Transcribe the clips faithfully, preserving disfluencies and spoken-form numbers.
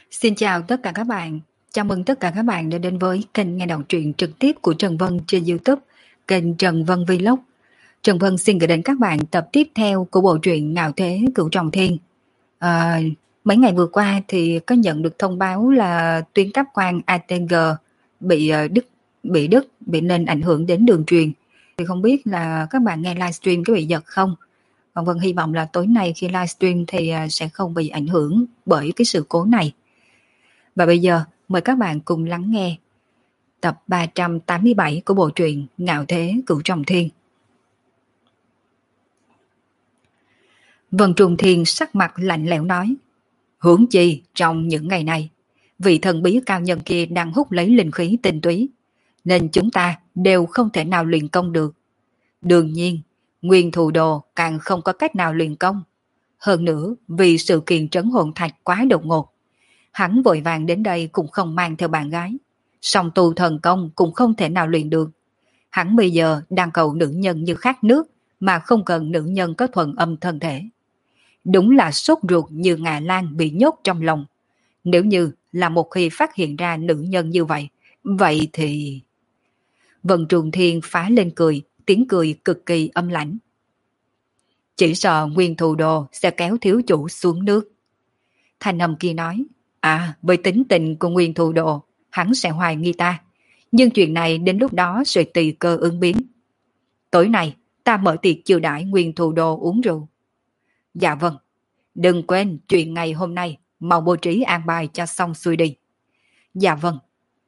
Xin chào tất cả các bạn. Chào mừng tất cả các bạn đã đến với kênh nghe đọc truyện trực tiếp của Trần Vân trên YouTube, kênh Trần Vân Vlog. Trần Vân xin gửi đến các bạn tập tiếp theo của bộ truyện Ngạo Thế Cửu Trọng Thiên. À, mấy ngày vừa qua thì có nhận được thông báo là tuyến cáp quang a tê giê bị uh, đứt, bị đứt, bị nên ảnh hưởng đến đường truyền. Thì không biết là các bạn nghe livestream có bị giật không? Còn Vân hy vọng là tối nay khi livestream thì uh, sẽ không bị ảnh hưởng bởi cái sự cố này. Và bây giờ mời các bạn cùng lắng nghe tập ba trăm tám mươi bảy của bộ truyện Ngạo Thế Cửu Trọng Thiên. Vân Trùng Thiên sắc mặt lạnh lẽo nói: huống chi trong những ngày này, vị thần bí cao nhân kia đang hút lấy linh khí tinh túy, nên chúng ta đều không thể nào luyện công được. Đương nhiên, Nguyên Thù Đồ càng không có cách nào luyện công. Hơn nữa, vì sự kiện trấn hồn thạch quá đột ngột, hắn vội vàng đến đây cũng không mang theo bạn gái, song tu thần công cũng không thể nào luyện được. Hắn bây giờ đang cầu nữ nhân như khát nước, mà không cần nữ nhân có thuần âm thân thể. Đúng là sốt ruột như ngà lan bị nhốt trong lòng. Nếu như là một khi phát hiện ra nữ nhân như vậy, vậy thì... Vân Trùng Thiên phá lên cười, tiếng cười cực kỳ âm lãnh. Chỉ sợ Nguyên Thù Đồ sẽ kéo thiếu chủ xuống nước. Thanh âm kia nói: à, với tính tình của Nguyên Thù Đồ, hắn sẽ hoài nghi ta. Nhưng chuyện này đến lúc đó sẽ tùy cơ ứng biến. Tối nay, ta mở tiệc chiêu đãi Nguyên Thù Đồ uống rượu. Dạ vâng, đừng quên chuyện ngày hôm nay, mau bố trí an bài cho xong xuôi đi. Dạ vâng.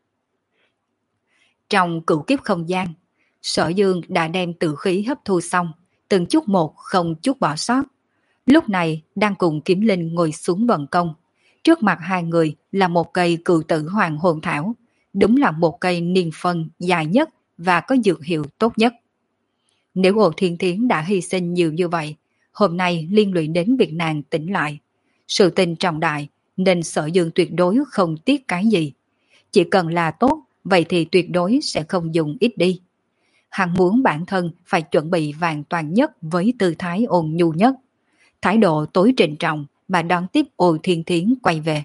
Trong cửu kiếp không gian, Sở Dương đã đem tử khí hấp thu xong, từng chút một không chút bỏ sót. Lúc này đang cùng Kiếm Linh ngồi xuống vận công. Trước mặt hai người là một cây cừu tử hoàng hồn thảo, đúng là một cây niên phân dài nhất và có dược hiệu tốt nhất. Nếu Ôn Thiên Thiến đã hy sinh nhiều như vậy, hôm nay liên lụy đến việc nàng tỉnh lại. Sự tình trọng đại nên Sở Dương tuyệt đối không tiếc cái gì. Chỉ cần là tốt, vậy thì tuyệt đối sẽ không dùng ít đi. Hắn muốn bản thân phải chuẩn bị vàng toàn nhất với tư thái ôn nhu nhất. Thái độ tối trịnh trọng mà đón tiếp Ôn Thiên Thiến quay về.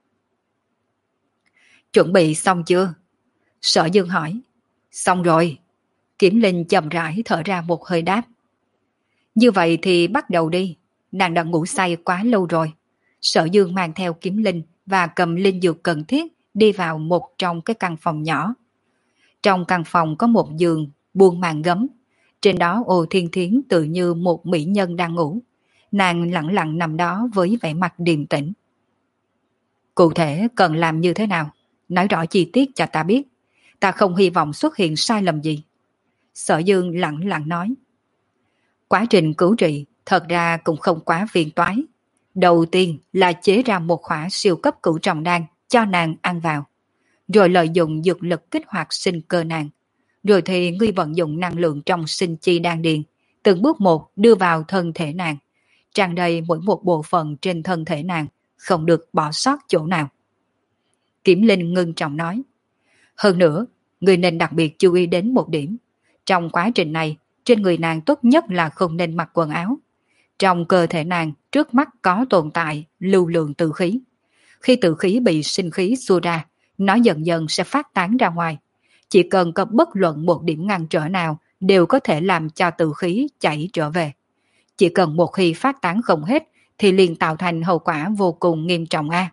Chuẩn bị xong chưa? Sở Dương hỏi. Xong rồi. Kiếm Linh chậm rãi thở ra một hơi đáp. Như vậy thì bắt đầu đi. Nàng đã ngủ say quá lâu rồi. Sở Dương mang theo Kiếm Linh và cầm linh dược cần thiết đi vào một trong cái căn phòng nhỏ. Trong căn phòng có một giường buông màn gấm. Trên đó Ôn Thiên Thiến tự như một mỹ nhân đang ngủ. Nàng lặng lặng nằm đó với vẻ mặt điềm tĩnh. Cụ thể cần làm như thế nào? Nói rõ chi tiết cho ta biết. Ta không hy vọng xuất hiện sai lầm gì. Sở Dương lặng lặng nói. Quá trình cứu trị thật ra cũng không quá phiền toái. Đầu tiên là chế ra một khỏa siêu cấp cửu trọng đan cho nàng ăn vào. Rồi lợi dụng dược lực kích hoạt sinh cơ nàng. Rồi thì ngươi vận dụng năng lượng trong sinh chi đan điền, từng bước một đưa vào thân thể nàng. Tràn đầy mỗi một bộ phận trên thân thể nàng, không được bỏ sót chỗ nào. Kiếm Linh ngưng trọng nói. Hơn nữa, người nên đặc biệt chú ý đến một điểm. Trong quá trình này, trên người nàng tốt nhất là không nên mặc quần áo. Trong cơ thể nàng trước mắt có tồn tại lưu lượng tử khí. Khi tử khí bị sinh khí xua ra, nó dần dần sẽ phát tán ra ngoài. Chỉ cần có bất luận một điểm ngăn trở nào đều có thể làm cho tử khí chảy trở về. Chỉ cần một khi phát tán không hết thì liền tạo thành hậu quả vô cùng nghiêm trọng a. À?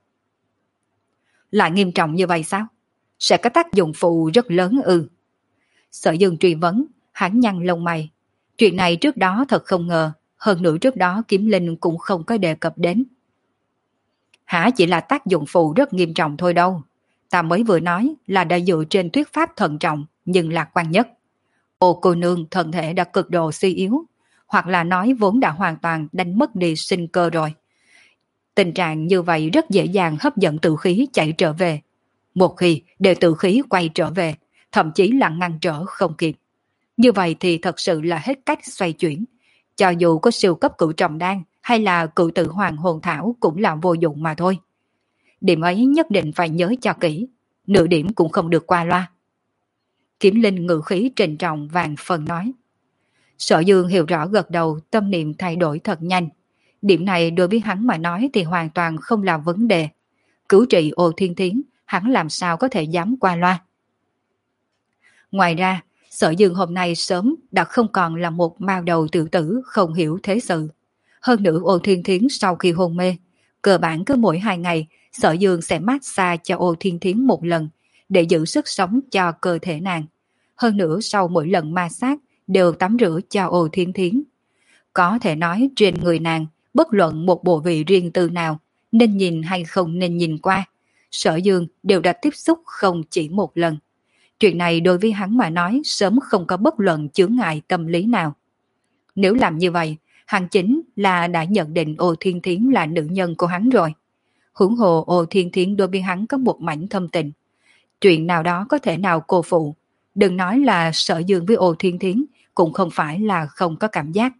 Lại nghiêm trọng như vậy sao? Sẽ có tác dụng phụ rất lớn ư? Sở Dương truy vấn, hắn nhăn lông mày. Chuyện này trước đó thật không ngờ, hơn nữa trước đó Kiếm Linh cũng không có đề cập đến. Hả, chỉ là tác dụng phụ rất nghiêm trọng thôi đâu. Ta mới vừa nói là đã dựa trên thuyết pháp thận trọng nhưng lạc quan nhất. Ô cô nương thân thể đã cực độ suy yếu, hoặc là nói vốn đã hoàn toàn đánh mất đi sinh cơ rồi. Tình trạng như vậy rất dễ dàng hấp dẫn tử khí chạy trở về. Một khi để tử khí quay trở về, thậm chí là ngăn trở không kịp. Như vậy thì thật sự là hết cách xoay chuyển. Cho dù có siêu cấp cửu trọng đan hay là cửu tử hoàng hồn thảo cũng là vô dụng mà thôi. Điểm ấy nhất định phải nhớ cho kỹ, nửa điểm cũng không được qua loa. Kiếm Linh ngữ khí trịnh trọng vàng phần nói. Sở Dương hiểu rõ gật đầu, tâm niệm thay đổi thật nhanh. Điểm này đối với hắn mà nói thì hoàn toàn không là vấn đề. cứu trị Ô Thiên Thiến, hắn làm sao có thể dám qua loa. Ngoài ra, Sở Dương hôm nay sớm đã không còn là một mao đầu tiểu tử không hiểu thế sự. Hơn nữa Ô Thiên Thiến sau khi hôn mê, cơ bản cứ mỗi hai ngày Sở Dương sẽ massage cho Ô Thiên Thiến một lần để giữ sức sống cho cơ thể nàng. Hơn nữa sau mỗi lần massage đều tắm rửa cho Ô Thiên Thiến. Có thể nói trên người nàng, bất luận một bộ vị riêng tư nào, nên nhìn hay không nên nhìn qua, Sở Dương đều đã tiếp xúc không chỉ một lần. Chuyện này đối với hắn mà nói sớm không có bất luận chướng ngại tâm lý nào. Nếu làm như vậy, hắn chính là đã nhận định Ô Thiên Thiến là nữ nhân của hắn rồi. Huống hồ Ô Thiên Thiến đối với hắn có một mảnh thâm tình. Chuyện nào đó có thể nào cô phụ. Đừng nói là Sở Dương với Ô Thiên Thiến cũng không phải là không có cảm giác.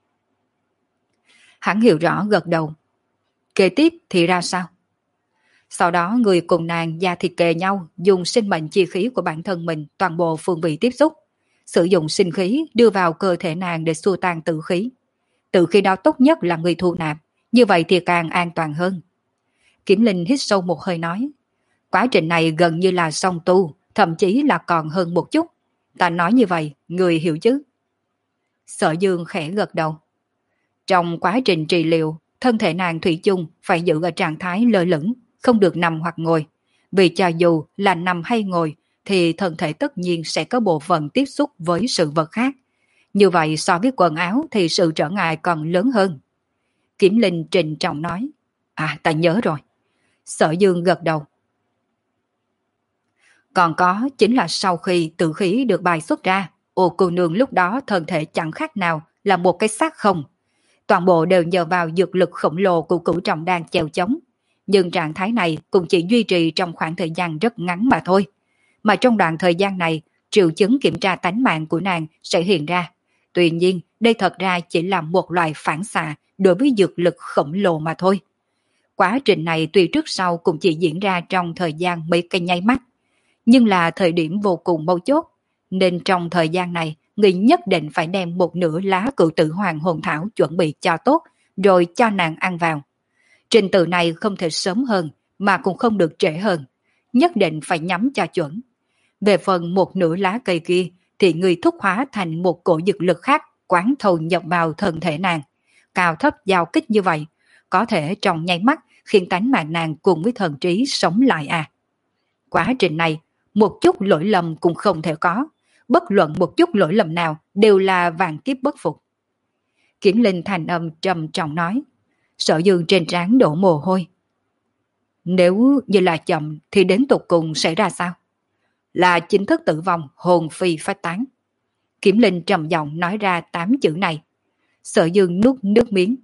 Hắn hiểu rõ gật đầu. Kế tiếp thì ra sao? Sau đó người cùng nàng da thịt kề nhau, dùng sinh mệnh chi khí của bản thân mình toàn bộ phương vị tiếp xúc, sử dụng sinh khí đưa vào cơ thể nàng để xua tan tử khí. Tử khí đó tốt nhất là người thu nạp, như vậy thì càng an toàn hơn. Kiểm Linh hít sâu một hơi nói, quá trình này gần như là song tu, thậm chí là còn hơn một chút. Ta nói như vậy, người hiểu chứ? Sở Dương khẽ gật đầu. Trong quá trình trị liệu, thân thể nàng thủy chung phải giữ ở trạng thái lơ lửng, không được nằm hoặc ngồi. Vì cho dù là nằm hay ngồi, thì thân thể tất nhiên sẽ có bộ phận tiếp xúc với sự vật khác. Như vậy so với quần áo thì sự trở ngại còn lớn hơn. Kiểm Linh trịnh trọng nói, à ta nhớ rồi. Sở Dương gật đầu. Còn có chính là sau khi tử khí được bài xuất ra, Ô cô nương lúc đó thân thể chẳng khác nào là một cái xác không. Toàn bộ đều nhờ vào dược lực khổng lồ của cửu trọng đan chèo chống. Nhưng trạng thái này cũng chỉ duy trì trong khoảng thời gian rất ngắn mà thôi. Mà trong đoạn thời gian này, triệu chứng kiểm tra tánh mạng của nàng sẽ hiện ra. Tuy nhiên, đây thật ra chỉ là một loại phản xạ đối với dược lực khổng lồ mà thôi. Quá trình này tuy trước sau cũng chỉ diễn ra trong thời gian mấy cái nháy mắt, nhưng là thời điểm vô cùng mấu chốt, nên trong thời gian này, người nhất định phải đem một nửa lá cửu tử hoàng hồn thảo chuẩn bị cho tốt, rồi cho nàng ăn vào. Trình tự này không thể sớm hơn, mà cũng không được trễ hơn, nhất định phải nhắm cho chuẩn. Về phần một nửa lá cây kia, thì người thúc hóa thành một cổ dược lực khác quán thâu nhập vào thân thể nàng. Cao thấp giao kích như vậy, có thể trong nháy mắt khiến tánh mạng nàng cùng với thần trí sống lại à. Quá trình này, một chút lỗi lầm cũng không thể có, bất luận một chút lỗi lầm nào đều là vạn kiếp bất phục. Kiểm Linh thành âm trầm trọng nói, Sở Dương trên trán đổ mồ hôi. Nếu như là chậm thì đến tục cùng sẽ ra sao? Là chính thức tử vong, hồn phi phách tán. Kiểm Linh trầm giọng nói ra tám chữ này. Sở Dương nuốt nước miếng.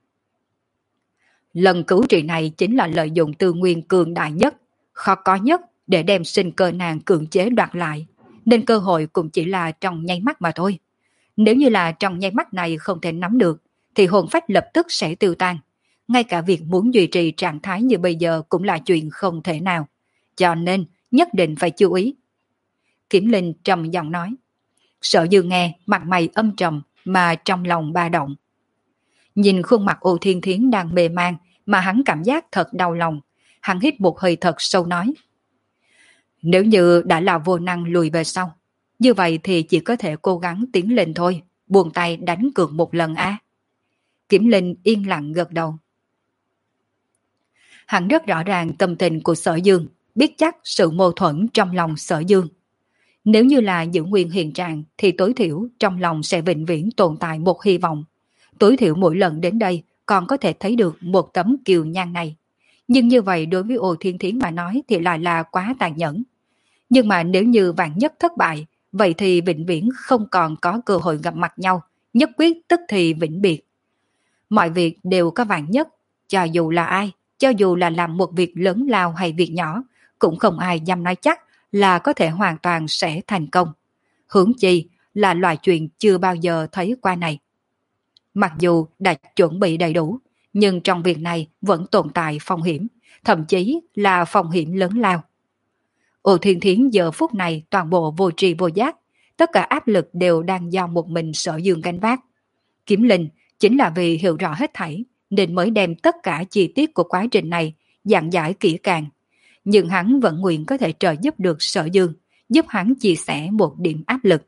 Lần cứu trị này chính là lợi dụng tư nguyên cường đại nhất, khó có nhất để đem sinh cơ nàng cưỡng chế đoạt lại, nên cơ hội cũng chỉ là trong nháy mắt mà thôi. Nếu như là trong nháy mắt này không thể nắm được, thì hồn phách lập tức sẽ tiêu tan. Ngay cả việc muốn duy trì trạng thái như bây giờ cũng là chuyện không thể nào. Cho nên nhất định phải chú ý. Kiểm Linh trầm giọng nói. Sở Dương nghe mặt mày âm trầm mà trong lòng ba động. Nhìn khuôn mặt Ô Thiên Thiến đang mê man mà hắn cảm giác thật đau lòng. Hắn hít một hơi thật sâu nói. Nếu như đã là vô năng lùi về sau, như vậy thì chỉ có thể cố gắng tiến lên thôi, buông tay đánh cược một lần á. Kiểm Linh yên lặng gật đầu. Hắn rất rõ ràng tâm tình của Sở Dương, biết chắc sự mâu thuẫn trong lòng Sở Dương. Nếu như là giữ nguyên hiện trạng thì tối thiểu trong lòng sẽ vĩnh viễn tồn tại một hy vọng. Tối thiểu mỗi lần đến đây còn có thể thấy được một tấm kiều nhan này. Nhưng như vậy đối với Ô Thiên Thiến mà nói thì lại là quá tàn nhẫn. Nhưng mà nếu như vạn nhất thất bại, vậy thì vĩnh viễn không còn có cơ hội gặp mặt nhau, nhất quyết tức thì vĩnh biệt. Mọi việc đều có vạn nhất, cho dù là ai, cho dù là làm một việc lớn lao hay việc nhỏ, cũng không ai dám nói chắc là có thể hoàn toàn sẽ thành công. Huống chi là loại chuyện chưa bao giờ thấy qua này. Mặc dù đã chuẩn bị đầy đủ, nhưng trong việc này vẫn tồn tại phong hiểm, thậm chí là phong hiểm lớn lao. Ô Thiên Thiến giờ phút này toàn bộ vô tri vô giác, tất cả áp lực đều đang do một mình Sở Dương gánh vác. Kiếm Linh chính là vì hiểu rõ hết thảy, nên mới đem tất cả chi tiết của quá trình này dặn giải kỹ càng, nhưng hắn vẫn nguyện có thể trợ giúp được Sở Dương, giúp hắn chia sẻ một điểm áp lực.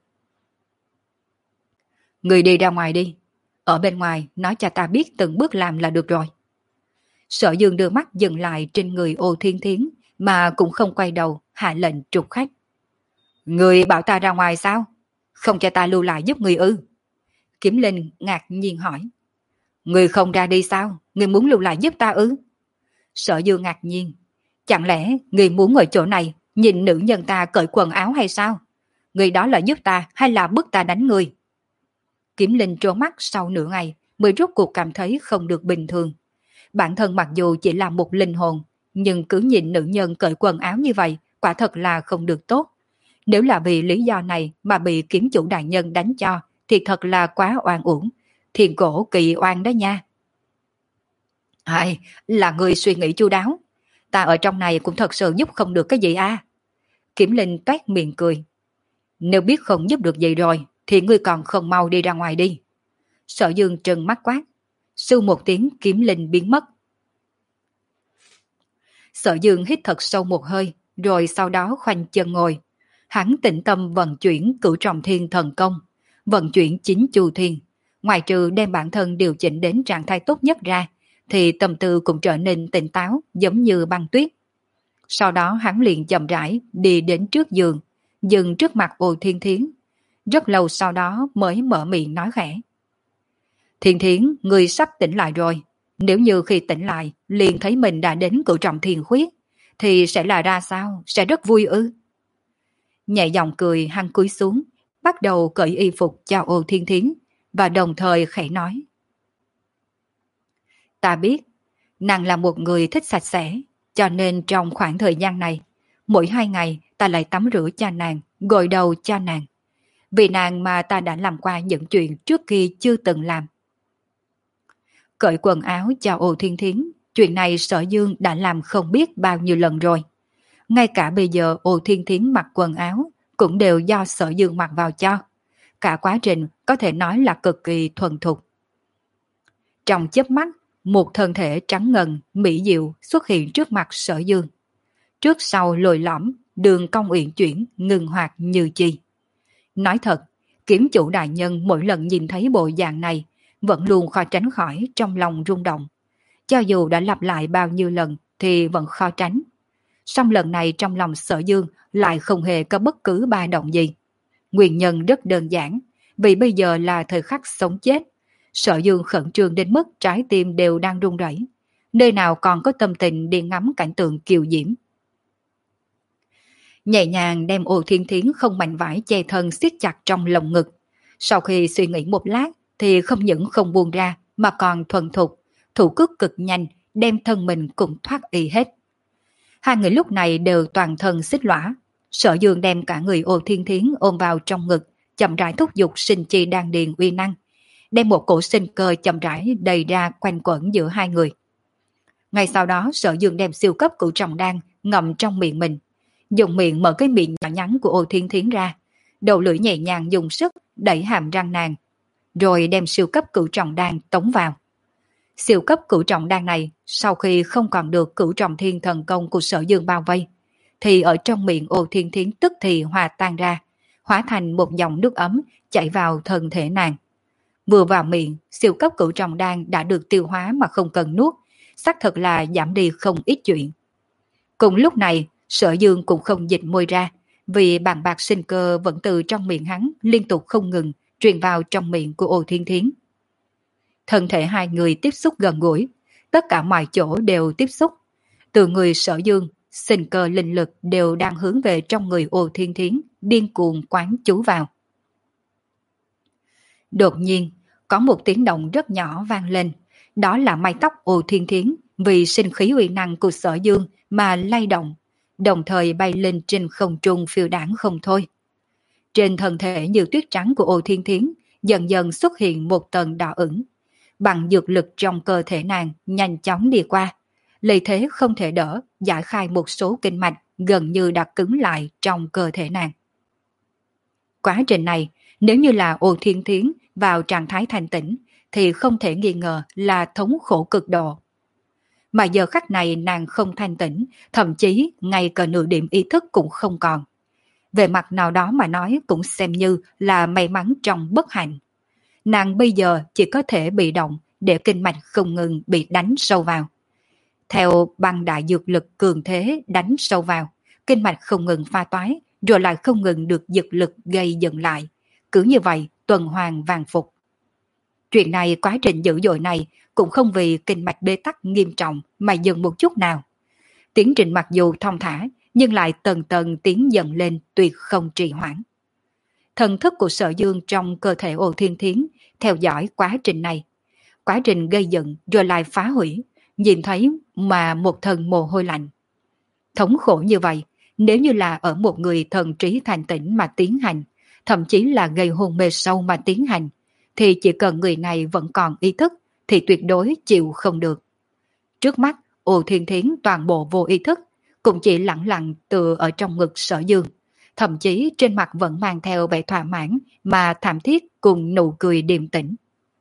Người đi ra ngoài đi, ở bên ngoài nói cho ta biết từng bước làm là được rồi. Sở Dương đưa mắt dừng lại trên người Ô Thiên Thiến mà cũng không quay đầu, hạ lệnh trục khách. Người bảo ta ra ngoài sao? Không cho ta lưu lại giúp người ư? Kiếm Linh ngạc nhiên hỏi. Người không ra đi sao? Người muốn lưu lại giúp ta ư? Sở Dương ngạc nhiên. Chẳng lẽ người muốn ở chỗ này nhìn nữ nhân ta cởi quần áo hay sao? Người đó là giúp ta hay là bức ta đánh người? Kiếm Linh trố mắt sau nửa ngày mới rốt cuộc cảm thấy không được bình thường. Bản thân mặc dù chỉ là một linh hồn, nhưng cứ nhìn nữ nhân cởi quần áo như vậy quả thật là không được tốt. Nếu là vì lý do này mà bị kiếm chủ đại nhân đánh cho thì thật là quá oan uổng. Thiền cổ kỳ oan đó nha. Ai, là người suy nghĩ chu đáo. Ta ở trong này cũng thật sự giúp không được cái gì à? Kiếm Linh toét miệng cười. Nếu biết không giúp được gì rồi thì ngươi còn không mau đi ra ngoài đi. Sở Dương trừng mắt quát. Sư một tiếng, Kiếm Linh biến mất. Sở Dương hít thật sâu một hơi, rồi sau đó khoanh chân ngồi. Hắn tĩnh tâm vận chuyển Cửu Trọng Thiên thần công, vận chuyển chính chu thiên. Ngoài trừ đem bản thân điều chỉnh đến trạng thái tốt nhất ra, thì tâm tư cũng trở nên tỉnh táo giống như băng tuyết. Sau đó hắn liền chậm rãi đi đến trước giường, dừng trước mặt Ô Thiên Thiến. Rất lâu sau đó mới mở miệng nói khẽ. Thiên Thiến, người sắp tỉnh lại rồi. Nếu như khi tỉnh lại liền thấy mình đã đến Cửu Trọng Thiên khuyết, thì sẽ là ra sao? Sẽ rất vui ư? Nhẹ giọng cười, hắn cúi xuống, bắt đầu cởi y phục cho Ô Thiên Thiến, và đồng thời khẽ nói. Ta biết, nàng là một người thích sạch sẽ, cho nên trong khoảng thời gian này, mỗi hai ngày ta lại tắm rửa cho nàng, gội đầu cho nàng. Vì nàng mà ta đã làm qua những chuyện trước khi chưa từng làm. Cởi quần áo cho Ô Thiên Thiến, chuyện này Sở Dương đã làm không biết bao nhiêu lần rồi. Ngay cả bây giờ Ô Thiên Thiến mặc quần áo cũng đều do Sở Dương mặc vào cho. Cả quá trình có thể nói là cực kỳ thuần thục. Trong chớp mắt, một thân thể trắng ngần, mỹ diệu xuất hiện trước mặt Sở Dương. Trước sau lồi lõm, đường cong uyển chuyển, ngừng hoạt như chi. Nói thật, kiếm chủ đại nhân mỗi lần nhìn thấy bộ dạng này, vẫn luôn khó tránh khỏi trong lòng rung động. Cho dù đã lặp lại bao nhiêu lần thì vẫn khó tránh. Song lần này trong lòng Sở Dương lại không hề có bất cứ ba động gì. Nguyên nhân rất đơn giản, vì bây giờ là thời khắc sống chết. Sở Dương khẩn trương đến mức trái tim đều đang run rẩy, nơi nào còn có tâm tình đi ngắm cảnh tượng kiều diễm. Nhẹ nhàng đem Ô Thiên Thiến không mảnh vải che thân siết chặt trong lồng ngực. Sau khi suy nghĩ một lát thì không những không buông ra mà còn thuần thục, thủ cước cực nhanh, đem thân mình cũng thoát y hết. Hai người lúc này đều toàn thân xích lõa. Sở Dương đem cả người Ô Thiên Thiến ôm vào trong ngực, chậm rãi thúc giục sinh chi đan điền uy năng, đem một cổ sinh cơ chậm rãi đầy ra quanh quẩn giữa hai người. Ngay sau đó Sở Dương đem siêu cấp cửu trọng đan ngậm trong miệng mình, dùng miệng mở cái miệng nhỏ nhắn của Ô Thiên Thiến ra, đầu lưỡi nhẹ nhàng dùng sức đẩy hàm răng nàng, rồi đem siêu cấp cửu trọng đan tống vào. Siêu cấp cửu trọng đan này sau khi không còn được Cửu Trọng Thiên thần công của Sở Dương bao vây, thì ở trong miệng Ô Thiên Thiến tức thì hòa tan ra, hóa thành một dòng nước ấm chảy vào thân thể nàng. Vừa vào miệng, siêu cấp cửu trọng đan đã được tiêu hóa mà không cần nuốt, xác thật là giảm đi không ít chuyện. Cùng lúc này, Sở Dương cũng không dịch môi ra, vì bàn bạc sinh cơ vẫn từ trong miệng hắn liên tục không ngừng truyền vào trong miệng của Ô Thiên Thiến. Thân thể hai người tiếp xúc gần gũi, tất cả mọi chỗ đều tiếp xúc. Từ người Sở Dương, sinh cơ linh lực đều đang hướng về trong người Ô Thiên Thiến, điên cuồng quán chú vào. Đột nhiên, có một tiếng động rất nhỏ vang lên, đó là mái tóc Ô Thiên Thiến vì sinh khí uy năng của Sở Dương mà lay động, đồng thời bay lên trên không trung phiêu đãng không thôi. Trên thân thể như tuyết trắng của Ô Thiên Thiến dần dần xuất hiện một tầng đỏ ửng, bằng dược lực trong cơ thể nàng nhanh chóng đi qua, lấy thế không thể đỡ, giải khai một số kinh mạch gần như đã cứng lại trong cơ thể nàng. Quá trình này, nếu như là Ô Thiên Thiến vào trạng thái thanh tĩnh, thì không thể nghi ngờ là thống khổ cực độ. mà giờ khắc này nàng không thanh tĩnh, thậm chí ngay cả nửa điểm ý thức cũng không còn. Về mặt nào đó mà nói cũng xem như là may mắn trong bất hạnh. Nàng bây giờ chỉ có thể bị động để kinh mạch không ngừng bị đánh sâu vào. Theo băng đại dược lực cường thế đánh sâu vào, kinh mạch không ngừng pha toái, rồi lại không ngừng được dược lực gây dựng lại. Cứ như vậy, tuần hoàn vàng phục. Chuyện này, quá trình dữ dội này cũng không vì kinh mạch bế tắc nghiêm trọng mà dừng một chút nào. Tiến trình mặc dù thong thả, nhưng lại tầng tầng tiến dần lên tuyệt không trì hoãn. Thần thức của Sở Dương trong cơ thể Ô Thiên Thiến theo dõi quá trình này. Quá trình gây dựng rồi lại phá hủy, nhìn thấy mà một thân mồ hôi lạnh. Thống khổ như vậy, nếu như là ở một người thần trí thành tỉnh mà tiến hành, thậm chí là gây hôn mê sâu mà tiến hành, thì chỉ cần người này vẫn còn ý thức thì tuyệt đối chịu không được. Trước mắt, Ô Thiên Thiến toàn bộ vô ý thức, cũng chỉ lặng lặng tựa ở trong ngực Sở Dương, thậm chí trên mặt vẫn mang theo vẻ thỏa mãn mà thảm thiết cùng nụ cười điềm tĩnh.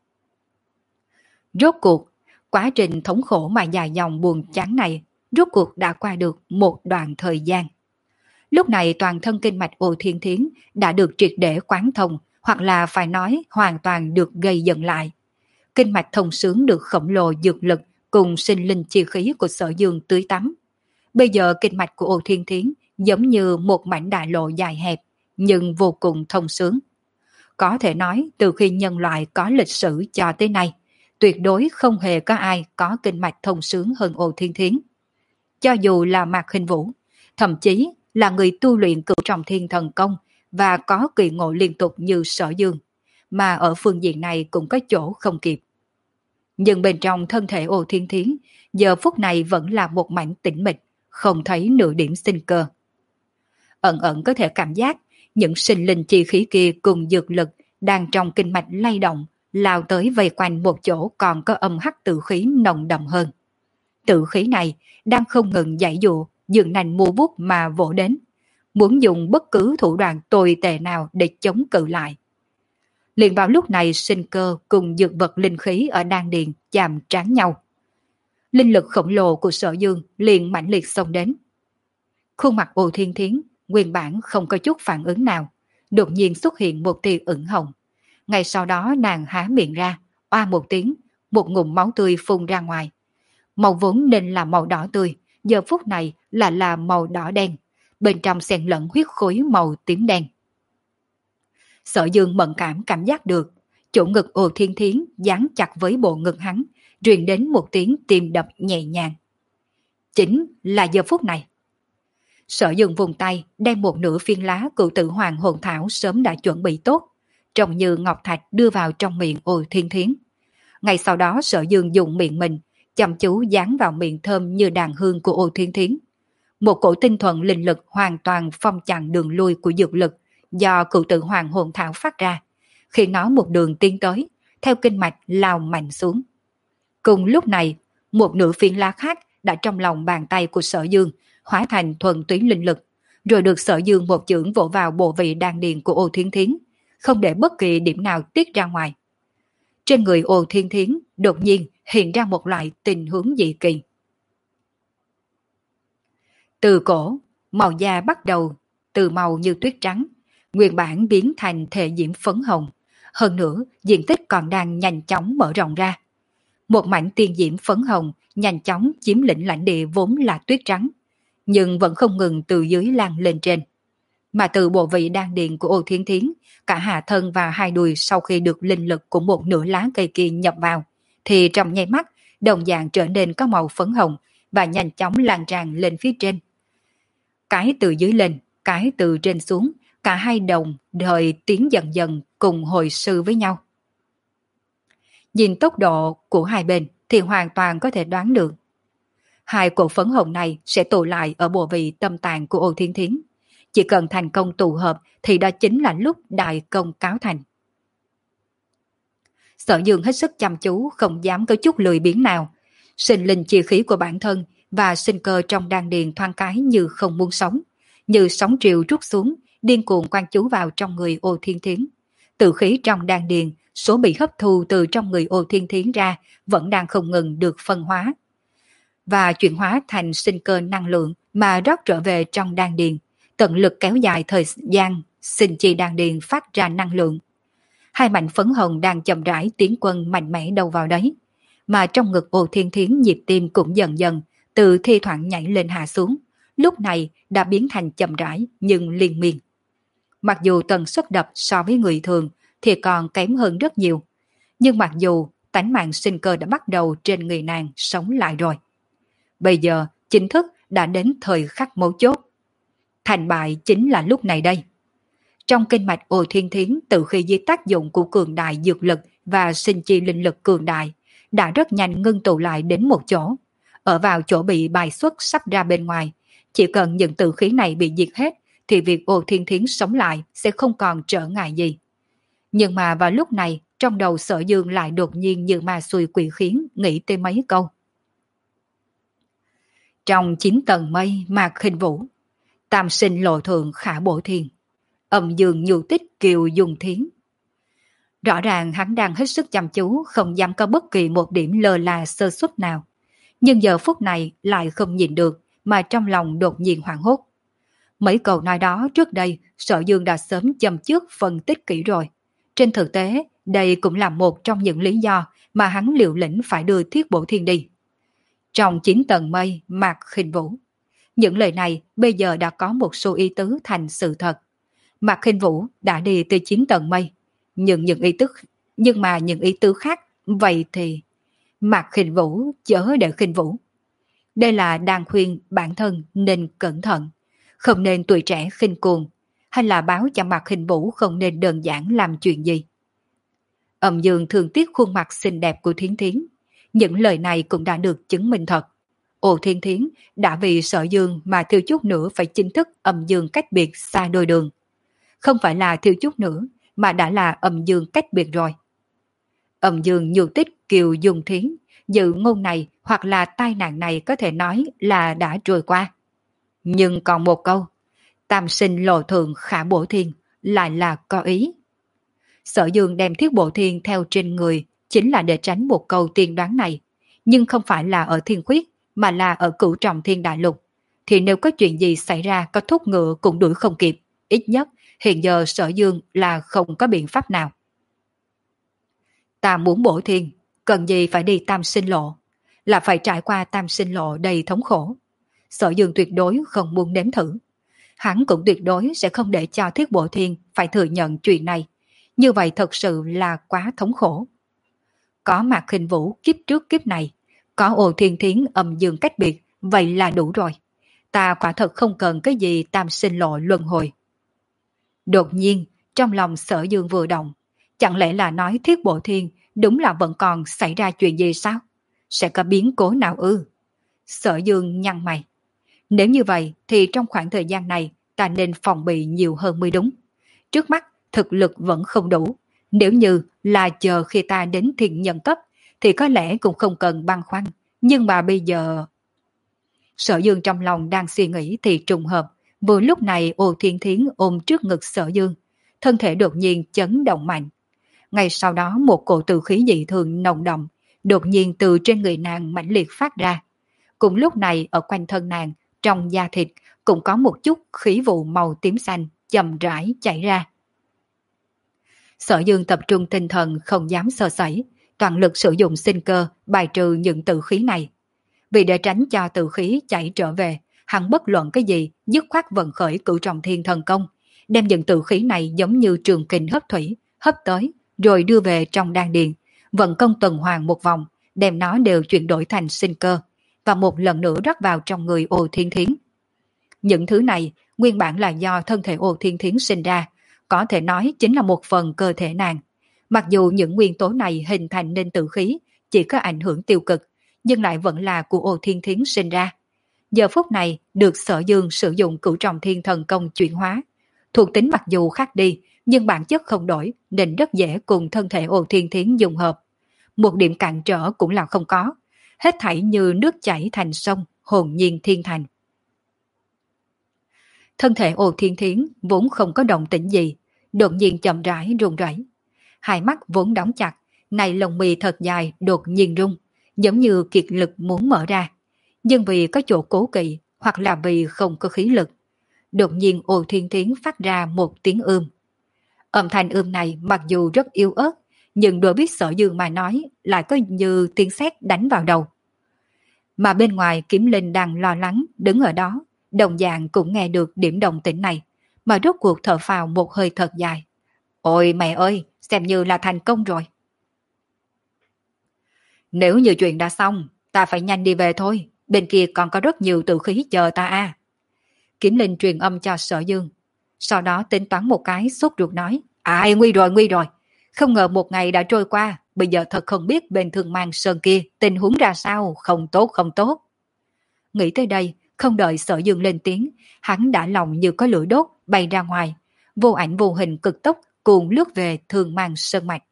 Rốt cuộc, quá trình thống khổ mà dài dòng buồn chán này, rốt cuộc đã qua được một đoạn thời gian. Lúc này toàn thân kinh mạch Ô Thiên Thiến đã được triệt để quán thông, hoặc là phải nói hoàn toàn được gây dựng lại. Kinh mạch thông sướng được khổng lồ dược lực cùng sinh linh chi khí của Sở Dương tưới tắm. Bây giờ kinh mạch của Ô Thiên Thiến giống như một mảnh đại lộ dài hẹp, nhưng vô cùng thông sướng. Có thể nói từ khi nhân loại có lịch sử cho tới nay, tuyệt đối không hề có ai có kinh mạch thông sướng hơn Ô Thiên Thiến. Cho dù là Mạc Hình Vũ, thậm chí là người tu luyện cửu trọng thiên thần công và có kỳ ngộ liên tục như Sở Dương, mà ở phương diện này cũng có chỗ không kịp. Nhưng bên trong thân thể Ô Thiên Thiến, giờ phút này vẫn là một mảnh tĩnh mịch, không thấy nửa điểm sinh cơ. Ẩn ẩn có thể cảm giác những sinh linh chi khí kia cùng dược lực đang trong kinh mạch lay động, lao tới vây quanh một chỗ còn có âm hắc tử khí nồng đậm hơn. Tử khí này đang không ngừng giãy dụa, dường nành mua bút mà vỗ đến, muốn dùng bất cứ thủ đoạn tồi tệ nào để chống cự lại. Liền vào lúc này sinh cơ cùng dược vật linh khí ở đan điền chạm trán nhau. Linh lực khổng lồ của Sở Dương liền mãnh liệt xông đến. Khuôn mặt Ô Thiên Thiến nguyên bản không có chút phản ứng nào, đột nhiên xuất hiện một tia ửng hồng. Ngay sau đó nàng há miệng ra, oa một tiếng, một ngụm máu tươi phun ra ngoài. Màu vốn nên là màu đỏ tươi, giờ phút này là là màu đỏ đen, bên trong xen lẫn huyết khối màu tím đen. Sở Dương mẫn cảm cảm giác được, chỗ ngực Ô Thiên Thiến dán chặt với bộ ngực hắn, truyền đến một tiếng tim đập nhẹ nhàng. Chính là giờ phút này. Sở Dương vùng tay đem một nửa phiên lá cựu tử hoàng hồn thảo sớm đã chuẩn bị tốt, trông như ngọc thạch đưa vào trong miệng Ô Thiên Thiến. Ngay sau đó Sở Dương dùng miệng mình chăm chú dán vào miệng thơm như đàn hương của Ô Thiên Thiến. Một cổ tinh thuần linh lực hoàn toàn phong chặn đường lui của dược lực do cựu tử hoàng hồn thảo phát ra, khi nó một đường tiến tới, theo kinh mạch lao mạnh xuống. Cùng lúc này, một nửa phiến lá khác đã trong lòng bàn tay của Sở Dương hóa thành thuần túy linh lực, rồi được Sở Dương một chưởng vỗ vào bộ vị đan điền của Ô Thiên Thiến, không để bất kỳ điểm nào tiết ra ngoài. Trên người Ô Thiên Thiến đột nhiên hiện ra một loại tình huống dị kỳ. Từ cổ, màu da bắt đầu từ màu như tuyết trắng, nguyên bản biến thành thể diễm phấn hồng, hơn nữa diện tích còn đang nhanh chóng mở rộng ra. Một mảnh tiên diễm phấn hồng nhanh chóng chiếm lĩnh lãnh địa vốn là tuyết trắng, nhưng vẫn không ngừng từ dưới lan lên trên. Mà từ bộ vị đan điền của Ô Thiên Thiến, cả hạ thân và hai đùi sau khi được linh lực của một nửa lá cây kia nhập vào, thì trong nháy mắt đồng dạng trở nên có màu phấn hồng và nhanh chóng lan tràn lên phía trên. Cái từ dưới lên, cái từ trên xuống, cả hai đồng thời tiến dần dần cùng hồi sư với nhau. Nhìn tốc độ của hai bên thì hoàn toàn có thể đoán được. Hai cổ phấn hồng này sẽ tụ lại ở bộ vị tâm tạng của Ô Thiên Thiến. Chỉ cần thành công tụ hợp thì đó chính là lúc đại công cáo thành. Sở Dương hết sức chăm chú, không dám có chút lười biếng nào. Sinh linh chi khí của bản thân và sinh cơ trong đan điền thoáng cái như không muốn sống, như sóng triều rút xuống, điên cuồng quan chú vào trong người Ô Thiên Thiến. Tử khí trong đan điền, số bị hấp thu từ trong người Ô Thiên Thiến ra vẫn đang không ngừng được phân hóa. và chuyển hóa thành sinh cơ năng lượng mà rót trở về trong đan điền, tận lực kéo dài thời gian sinh chi đan điền phát ra năng lượng. Hai mảnh phấn hồng đang chậm rãi tiến quân mạnh mẽ đâu vào đấy, mà trong ngực Ô Thiên Thiến nhịp tim cũng dần dần từ thi thoảng nhảy lên hạ xuống, lúc này đã biến thành chậm rãi nhưng liên miên. Mặc dù tần suất đập so với người thường thì còn kém hơn rất nhiều, nhưng mặc dù tánh mạng sinh cơ đã bắt đầu trên người nàng sống lại rồi. Bây giờ chính thức đã đến thời khắc mấu chốt. Thành bại chính là lúc này đây. Trong kinh mạch Ô Thiên Thiến, từ khi dưới tác dụng của cường đại dược lực và sinh chi linh lực cường đại đã rất nhanh ngưng tụ lại đến một chỗ. Ở vào chỗ bị bài xuất sắp ra bên ngoài, chỉ cần những tử khí này bị diệt hết thì việc Ô Thiên Thiến sống lại sẽ không còn trở ngại gì. Nhưng mà vào lúc này, trong đầu Sở Dương lại đột nhiên như ma xui quỷ khiến nghĩ tới mấy câu. Trong chín tầng mây mạc khinh vũ, tam sinh lộ thượng khả bổ thiên, âm dương nhu tích kiều dùng thiến. Rõ ràng hắn đang hết sức chăm chú, không dám có bất kỳ một điểm lơ là sơ suất nào. Nhưng giờ phút này lại không nhìn được, mà trong lòng đột nhiên hoảng hốt. Mấy câu nói đó trước đây Sở Dương đã sớm châm trước phân tích kỹ rồi. Trên thực tế, đây cũng là một trong những lý do mà hắn liều lĩnh phải đưa Thiết Bổ Thiên đi. Trong chín tầng mây mạc khinh vũ, những lời này bây giờ đã có một số ý tứ thành sự thật. Mạc khinh vũ đã đi từ chín tầng mây, nhưng những ý tứ nhưng mà những ý tứ khác, vậy thì Mạc khinh vũ chớ để khinh vũ. Đây là đang khuyên bản thân nên cẩn thận, không nên tuổi trẻ khinh cuồng, hay là báo cho Mạc khinh vũ không nên đơn giản làm chuyện gì. Âm Dương thường tiếc khuôn mặt xinh đẹp của Thiến Thiến, những lời này cũng đã được chứng minh thật. Ô Thiên Thiến đã vì Sở Dương mà thiếu chút nữa phải chính thức âm dương cách biệt xa đôi đường. Không phải là thiếu chút nữa, mà đã là âm dương cách biệt rồi. Âm dương nhu tích kiều dùng thiến, dự ngôn này hoặc là tai nạn này có thể nói là đã trôi qua. Nhưng còn một câu, tam sinh lộ thượng khả bổ thiên, lại là có ý. Sở Dương đem Thiết Bổ Thiên theo trên người chính là để tránh một câu tiên đoán này, nhưng không phải là ở Thiên Khuyết, mà là ở Cửu Trọng Thiên Đại Lục. Thì nếu có chuyện gì xảy ra có thúc ngựa cũng đuổi không kịp, ít nhất hiện giờ Sở Dương là không có biện pháp nào. Ta muốn bổ thiên, cần gì phải đi tam sinh lộ, là phải trải qua tam sinh lộ đầy thống khổ. Sở Dương tuyệt đối không muốn nếm thử. Hắn cũng tuyệt đối sẽ không để cho Thiết Bổ Thiên phải thừa nhận chuyện này. Như vậy thật sự là quá thống khổ. Có Mạc khinh vũ kiếp trước kiếp này, có Ô Thiên Thiến âm dương cách biệt, vậy là đủ rồi. Ta quả thật không cần cái gì tam sinh lộ luân hồi. Đột nhiên, trong lòng Sở Dương vừa động, chẳng lẽ là nói Thiết Bổ Thiên đúng là vẫn còn xảy ra chuyện gì sao? Sẽ có biến cố nào ư? Sở Dương nhăn mày. Nếu như vậy thì trong khoảng thời gian này ta nên phòng bị nhiều hơn mới đúng. Trước mắt thực lực vẫn không đủ. Nếu như là chờ khi ta đến thiện nhân cấp thì có lẽ cũng không cần băn khoăn. Nhưng mà bây giờ... Sở Dương trong lòng đang suy nghĩ thì trùng hợp. Vừa lúc này Ô Thiên Thiến ôm trước ngực Sở Dương. Thân thể đột nhiên chấn động mạnh. Ngay sau đó một cổ tử khí dị thường nồng đậm đột nhiên từ trên người nàng mãnh liệt phát ra. Cùng lúc này ở quanh thân nàng, trong da thịt cũng có một chút khí vụ màu tím xanh chậm rãi chảy ra. Sở Dương tập trung tinh thần không dám sơ sẩy, toàn lực sử dụng sinh cơ bài trừ những tử khí này. Vì để tránh cho tử khí chảy trở về, hắn bất luận cái gì dứt khoát vận khởi Cửu Trọng Thiên thần công, đem những tử khí này giống như trường kình hấp thủy, hấp tới rồi đưa về trong đan điền, vận công tuần hoàn một vòng, đem nó đều chuyển đổi thành sinh cơ, và một lần nữa rót vào trong người Ô Thiên Thiến. Những thứ này nguyên bản là do thân thể Ô Thiên Thiến sinh ra, có thể nói chính là một phần cơ thể nàng. Mặc dù những nguyên tố này hình thành nên tử khí chỉ có ảnh hưởng tiêu cực, nhưng lại vẫn là của Ô Thiên Thiến sinh ra. Giờ phút này được Sở Dương sử dụng Cửu Trọng Thiên thần công chuyển hóa, thuộc tính mặc dù khác đi, nhưng bản chất không đổi nên rất dễ cùng thân thể Ô Thiên Thiến dung hợp. Một điểm cản trở cũng là không có, hết thảy như nước chảy thành sông, hồn nhiên thiên thành. Thân thể Ô Thiên Thiến vốn không có động tĩnh gì, đột nhiên chậm rãi run rẩy. Hai mắt vốn đóng chặt, này lông mi thật dài đột nhiên rung, giống như kiệt lực muốn mở ra. Nhưng vì có chỗ cố kỵ hoặc là vì không có khí lực, đột nhiên Ô Thiên Thiến phát ra một tiếng ưm. Âm thanh ưm này mặc dù rất yếu ớt, nhưng đối với Sở Dương mà nói lại có như tiếng sét đánh vào đầu. Mà bên ngoài Kiếm Linh đang lo lắng đứng ở đó, đồng dạng cũng nghe được điểm động tĩnh này, mà rốt cuộc thở phào một hơi thật dài. Ôi mẹ ơi, xem như là thành công rồi. Nếu như chuyện đã xong, ta phải nhanh đi về thôi, bên kia còn có rất nhiều tử khí chờ ta à. Kiếm Linh truyền âm cho Sở Dương, sau đó tính toán một cái sốt ruột nói, ai nguy rồi nguy rồi, không ngờ một ngày đã trôi qua, bây giờ thật không biết bên Thương Mang Sơn kia tình huống ra sao, không tốt không tốt. Nghĩ tới đây, không đợi Sở Dương lên tiếng, hắn đã lòng như có lửa đốt bay ra ngoài, vô ảnh vô hình cực tốc cuồng lướt về Thương Mang Sơn mạch.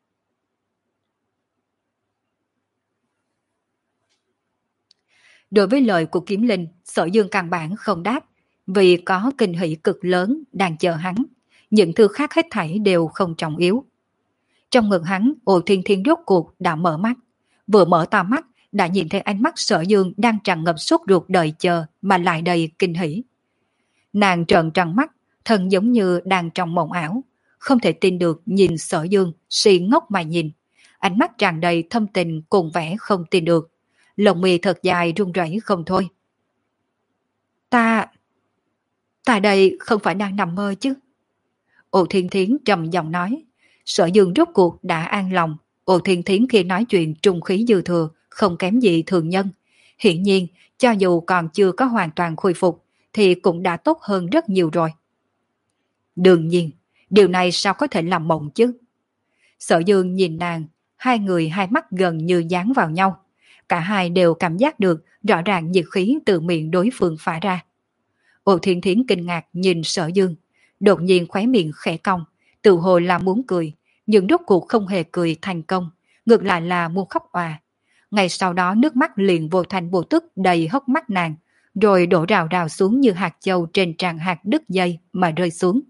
Đối với lời của Kiếm Linh, Sở Dương căn bản không đáp, vì có kinh hỷ cực lớn đang chờ hắn, những thứ khác hết thảy đều không trọng yếu. Trong ngực hắn, Ô Thiên Thiên rốt cuộc đã mở mắt, vừa mở to mắt đã nhìn thấy ánh mắt Sở Dương đang tràn ngập sốt ruột đợi chờ mà lại đầy kinh hỉ. Nàng trợn tròn mắt, thân giống như đang trong mộng ảo, không thể tin được nhìn Sở Dương, si ngốc mà nhìn, ánh mắt tràn đầy thâm tình cùng vẻ không tin được, lồng mi thật dài run rẩy không thôi. Ta... ta đây không phải đang nằm mơ chứ? Ô Thiên Thiến trầm giọng nói. Sở Dương rốt cuộc đã an lòng. Ô Thiên Thiến khi nói chuyện trung khí dư thừa, không kém gì thường nhân. Hiện nhiên, cho dù còn chưa có hoàn toàn khôi phục, thì cũng đã tốt hơn rất nhiều rồi. Đương nhiên, điều này sao có thể làm mộng chứ? Sở Dương nhìn nàng, hai người hai mắt gần như dán vào nhau. Cả hai đều cảm giác được rõ ràng nhiệt khí từ miệng đối phương phả ra. Ô Thiên Thiến kinh ngạc nhìn Sở Dương, đột nhiên khóe miệng khẽ cong, tự hồ là muốn cười, nhưng rốt cuộc không hề cười thành công, ngược lại là muốn khóc òa. Ngay sau đó nước mắt liền vô thành vô tức đầy hốc mắt nàng, rồi đổ rào rào xuống như hạt châu trên tràn hạt đứt dây mà rơi xuống.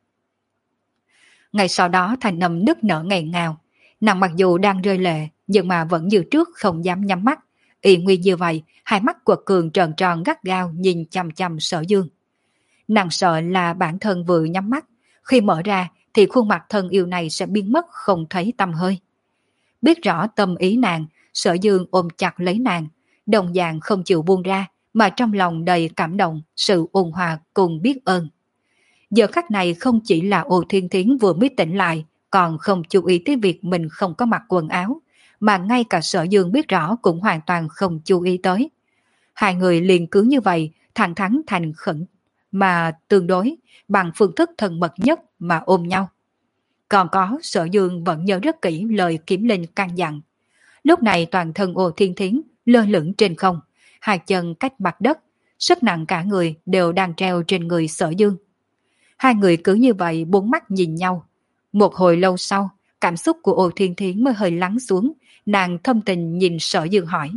Ngay sau đó thành âm nức nở nghẹn ngào, nàng mặc dù đang rơi lệ, nhưng mà vẫn như trước không dám nhắm mắt. Y nguyên như vậy, hai mắt quật cường tròn tròn gắt gao nhìn chằm chằm Sở Dương. Nàng sợ là bản thân vừa nhắm mắt, khi mở ra thì khuôn mặt thân yêu này sẽ biến mất không thấy tăm hơi. Biết rõ tâm ý nàng, Sở Dương ôm chặt lấy nàng, đồng dạng không chịu buông ra, mà trong lòng đầy cảm động, sự ôn hòa cùng biết ơn. Giờ khắc này không chỉ là Ô Thiên Thiến vừa mới tỉnh lại, còn không chú ý tới việc mình không có mặc quần áo, mà ngay cả Sở Dương biết rõ cũng hoàn toàn không chú ý tới. Hai người liền cứ như vậy, thẳng thắn thành khẩn, mà tương đối, bằng phương thức thân mật nhất mà ôm nhau. Còn có Sở Dương vẫn nhớ rất kỹ lời Kiếm Linh căn dặn. Lúc này toàn thân Ô Thiên Thiến lơ lửng trên không, hai chân cách mặt đất, sức nặng cả người đều đang treo trên người Sở Dương. Hai người cứ như vậy bốn mắt nhìn nhau. Một hồi lâu sau, cảm xúc của Ô Thiên Thiến mới hơi lắng xuống, nàng thâm tình nhìn Sở Dương hỏi.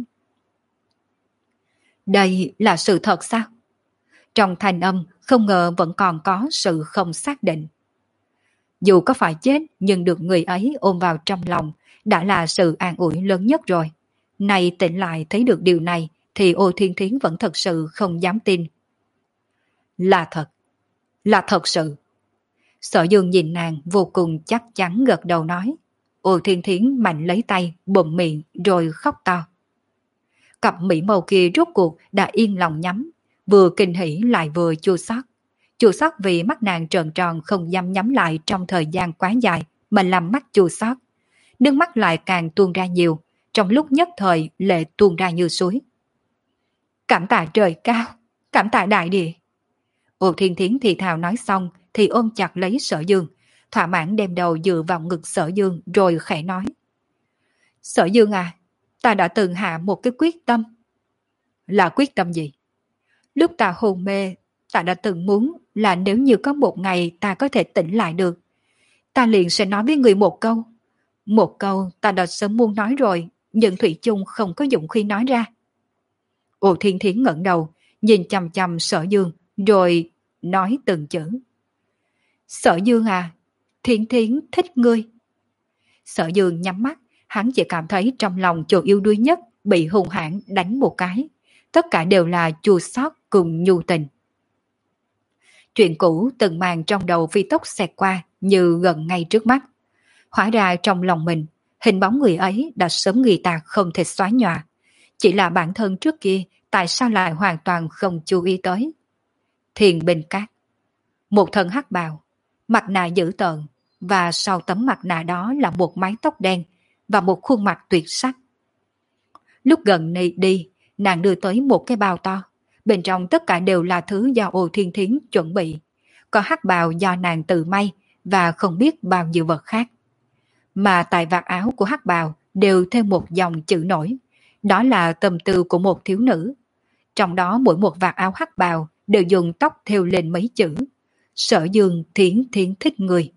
Đây là sự thật sao? Trong thanh âm không ngờ vẫn còn có sự không xác định. Dù có phải chết nhưng được người ấy ôm vào trong lòng đã là sự an ủi lớn nhất rồi. Nay tỉnh lại thấy được điều này thì Ô Thiên Thiến vẫn thật sự không dám tin. Là thật, là thật sự. Sở Dương nhìn nàng vô cùng chắc chắn gật đầu nói. Ô Thiên Thiến mạnh lấy tay bụm miệng rồi khóc to. Cặp mỹ màu kia rốt cuộc đã yên lòng nhắm, vừa kinh hỉ lại vừa chua xót. Chua xót vì mắt nàng trợn tròn không dám nhắm lại trong thời gian quá dài mà làm mắt chua xót. Nước mắt lại càng tuôn ra nhiều, trong lúc nhất thời lệ tuôn ra như suối. Cảm tạ trời cao, cảm tạ đại địa. Ô Thiên Thiến thì thào nói xong thì ôm chặt lấy Sở Dương, thỏa mãn đem đầu dựa vào ngực Sở Dương rồi khẽ nói. Sở Dương à, ta đã từng hạ một cái quyết tâm. Là quyết tâm gì? Lúc ta hôn mê, ta đã từng muốn là nếu như có một ngày ta có thể tỉnh lại được, ta liền sẽ nói với người một câu. Một câu ta đã sớm muốn nói rồi, nhưng thủy chung không có dụng khi nói ra. Ô Thiên Thiến ngẩng đầu, nhìn chằm chằm Sở Dương, rồi nói từng chữ. Sở Dương à, Thiến Thiến thích ngươi. Sở Dương nhắm mắt, hắn chỉ cảm thấy trong lòng chỗ yêu đuối nhất bị hùng hãn đánh một cái. tất cả đều là chua xót cùng nhu tình. Chuyện cũ từng màn trong đầu phi tốc xẹt qua như gần ngay trước mắt. Hóa ra trong lòng mình, hình bóng người ấy đã sớm người ta không thể xóa nhòa. Chỉ là bản thân trước kia tại sao lại hoàn toàn không chú ý tới. Thiền Bình Cát. Một thân hắc bào, mặt nạ dữ tợn, và sau tấm mặt nạ đó là một mái tóc đen và một khuôn mặt tuyệt sắc. Lúc gần này đi, nàng đưa tới một cái bao to. Bên trong tất cả đều là thứ do Ô Thiên Thiến chuẩn bị. Có hắc bào do nàng tự may và không biết bao nhiêu vật khác. Mà tại vạt áo của hắc bào đều thêm một dòng chữ nổi. Đó là tâm tư của một thiếu nữ. Trong đó mỗi một vạt áo hắc bào đều dùng tóc thêu lên mấy chữ. Sở Dương Thiến Thiến thích người.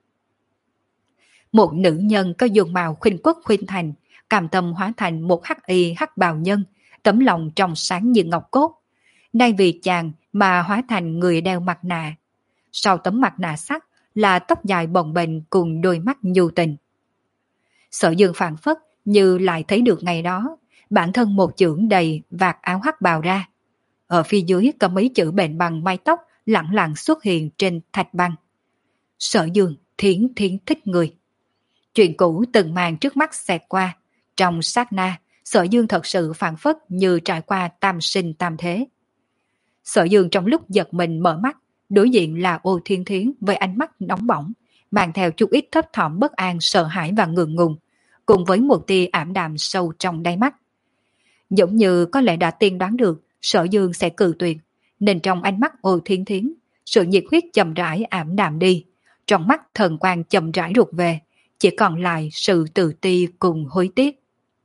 Một nữ nhân có dung mạo khuynh quốc khuynh thành, cam tâm hóa thành một hắc y hắc bào nhân, tấm lòng trong sáng như ngọc cốt. Nay vì chàng mà hóa thành người đeo mặt nạ. Sau tấm mặt nạ sắt là tóc dài bồng bềnh cùng đôi mắt nhu tình. Sở Dương phảng phất như lại thấy được ngày đó, bản thân một chưởng đầy vạt áo hắc bào ra. Ở phía dưới có mấy chữ bền bằng mái tóc lẳng lặng xuất hiện trên thạch băng. Sở Dương Thiến Thiến thích người. Chuyện cũ từng màn trước mắt xẹt qua. Trong sát na, Sở Dương thật sự phảng phất như trải qua tam sinh tam thế. Sở Dương trong lúc giật mình mở mắt, đối diện là Ô Thiên Thiến với ánh mắt nóng bỏng, mang theo chút ít thấp thỏm bất an, sợ hãi và ngượng ngùng, cùng với một tia ảm đạm sâu trong đáy mắt. Giống như có lẽ đã tiên đoán được Sở Dương sẽ cự tuyệt, nên trong ánh mắt Ô Thiên Thiến, sự nhiệt huyết chậm rãi ảm đạm đi, trong mắt thần quang chậm rãi rụt về, chỉ còn lại sự tự ti cùng hối tiếc.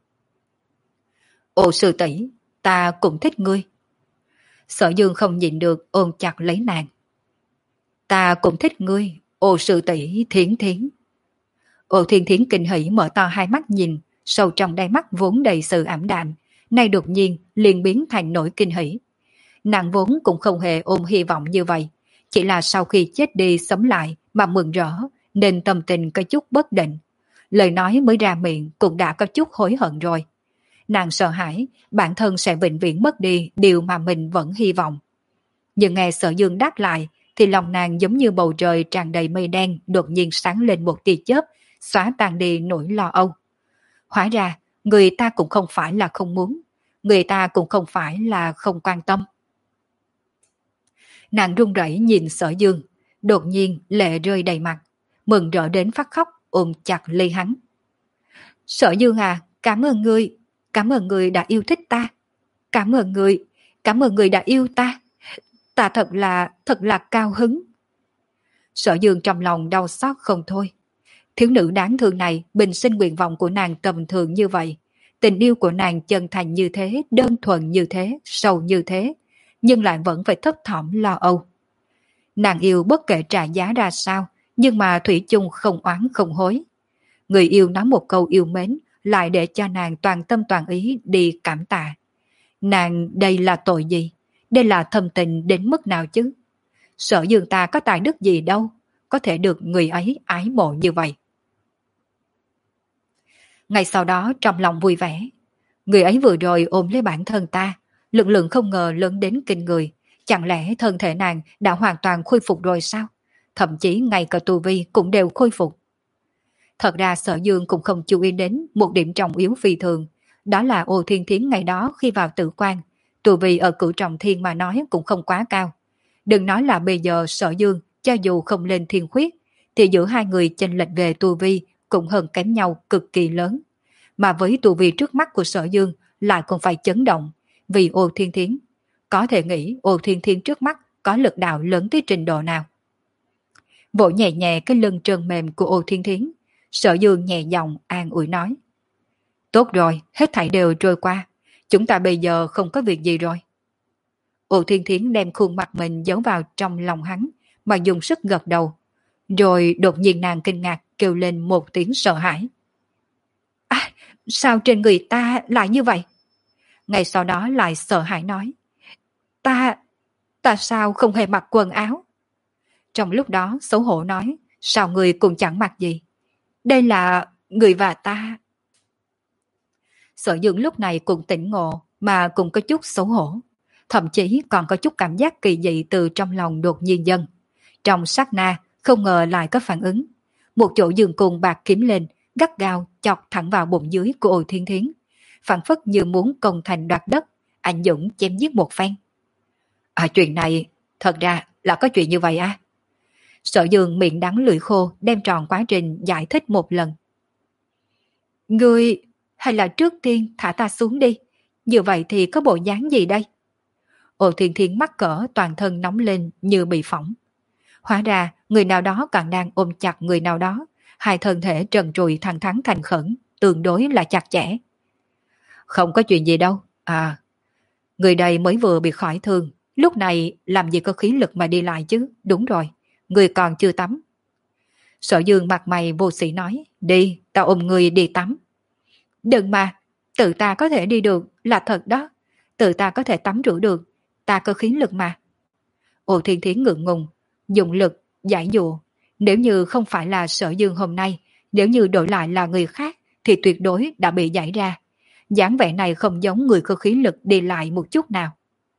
Ô sư tỷ, ta cũng thích ngươi. Sở Dương không nhịn được ôm chặt lấy nàng. Ta cũng thích ngươi, ô sư tỷ Thiến Thiến. Ô Thiên Thiến kinh hỉ mở to hai mắt nhìn, sâu trong đáy mắt vốn đầy sự ảm đạm, nay đột nhiên liền biến thành nỗi kinh hỉ. Nàng vốn cũng không hề ôm hy vọng như vậy, chỉ là sau khi chết đi sống lại mà mừng rỡ, nên tâm tình có chút bất định. Lời nói mới ra miệng cũng đã có chút hối hận rồi. Nàng sợ hãi bản thân sẽ vĩnh viễn mất đi điều mà mình vẫn hy vọng. Nhưng nghe Sở Dương đáp lại thì lòng nàng giống như bầu trời tràn đầy mây đen đột nhiên sáng lên một tia chớp, xóa tan đi nỗi lo âu. Hóa ra người ta cũng không phải là không muốn, người ta cũng không phải là không quan tâm. Nàng run rẩy nhìn Sở Dương, đột nhiên lệ rơi đầy mặt, mừng rỡ đến phát khóc, ôm chặt lấy hắn. Sở Dương à, cảm ơn ngươi, cảm ơn ngươi đã yêu thích ta. Cảm ơn ngươi, cảm ơn ngươi đã yêu ta. Ta thật là, thật là cao hứng. Sở Dương trong lòng đau xót không thôi. Thiếu nữ đáng thương này bình sinh nguyện vọng của nàng tầm thường như vậy. Tình yêu của nàng chân thành như thế, đơn thuần như thế, sâu như thế, nhưng lại vẫn phải thấp thỏm lo âu. Nàng yêu bất kể trả giá ra sao, nhưng mà thủy chung không oán không hối. Người yêu nói một câu yêu mến, lại để cho nàng toàn tâm toàn ý đi cảm tạ. Nàng đây là tội gì? Đây là thâm tình đến mức nào chứ? Sở Dương ta có tài đức gì đâu, có thể được người ấy ái mộ như vậy. Ngay sau đó trong lòng vui vẻ, người ấy vừa rồi ôm lấy bản thân ta, lực lượng không ngờ lớn đến kinh người. Chẳng lẽ thân thể nàng đã hoàn toàn khôi phục rồi sao? Thậm chí ngay cả tu vi cũng đều khôi phục. Thật ra Sở Dương cũng không chú ý đến một điểm trọng yếu phi thường, đó là Ô Thiên Thiến ngày đó khi vào Tử Quan, tu vi ở Cửu Trọng Thiên mà nói cũng không quá cao. Đừng nói là bây giờ Sở Dương cho dù không lên thiên khuyết, thì giữa hai người chênh lệch về tu vi cũng hơn kém nhau cực kỳ lớn. Mà với tu vi trước mắt của Sở Dương lại còn phải chấn động, vì Ô Thiên Thiến. Có thể nghĩ Ô Thiên Thiến trước mắt có lực đạo lớn tới trình độ nào. Vỗ nhẹ nhẹ cái lưng trơn mềm của Ô Thiên Thiến, Sở Dương nhẹ giọng an ủi nói. Tốt rồi, hết thảy đều trôi qua, chúng ta bây giờ không có việc gì rồi. Ô Thiên Thiến đem khuôn mặt mình giấu vào trong lòng hắn, mà dùng sức gật đầu. Rồi đột nhiên nàng kinh ngạc kêu lên một tiếng sợ hãi. À, sao trên người ta lại như vậy? Ngay sau đó lại sợ hãi nói. Ta, ta sao không hề mặc quần áo? Trong lúc đó xấu hổ nói, sao người cũng chẳng mặc gì? Đây là người và ta. Sở Dương lúc này cũng tỉnh ngộ, mà cũng có chút xấu hổ. Thậm chí còn có chút cảm giác kỳ dị từ trong lòng đột nhiên dâng. Trong sát na, không ngờ lại có phản ứng. Một chỗ giường cùng bạc kiếm lên, gắt gao chọc thẳng vào bụng dưới của Ôi Thiên Thiến. Phản phất như muốn công thành đoạt đất, anh Dũng chém giết một phen. À, chuyện này, thật ra là có chuyện như vậy à? Sở Dương miệng đắng lưỡi khô đem tròn quá trình giải thích một lần. Ngươi, hay là trước tiên thả ta xuống đi, như vậy thì có bộ dáng gì đây? Ôi Thiên Thiến mắc cỡ toàn thân nóng lên như bị phỏng. Hóa ra người nào đó còn đang ôm chặt người nào đó, hai thân thể trần trụi thẳng thắn thành khẩn, tương đối là chặt chẽ. Không có chuyện gì đâu, à, người đây mới vừa bị khỏi thương, lúc này làm gì có khí lực mà đi lại chứ, đúng rồi, người còn chưa tắm. Sở Dương mặt mày vô sĩ nói, đi, tao ôm người đi tắm. Đừng mà, tự ta có thể đi được là thật đó, tự ta có thể tắm rửa được, ta có khí lực mà. Ồ Thiên Thiến ngượng ngùng, dùng lực, giải dụa. Nếu như không phải là Sở Dương hôm nay, nếu như đổi lại là người khác, thì tuyệt đối đã bị giải ra. dáng vẻ này không giống người có khí lực đi lại một chút nào.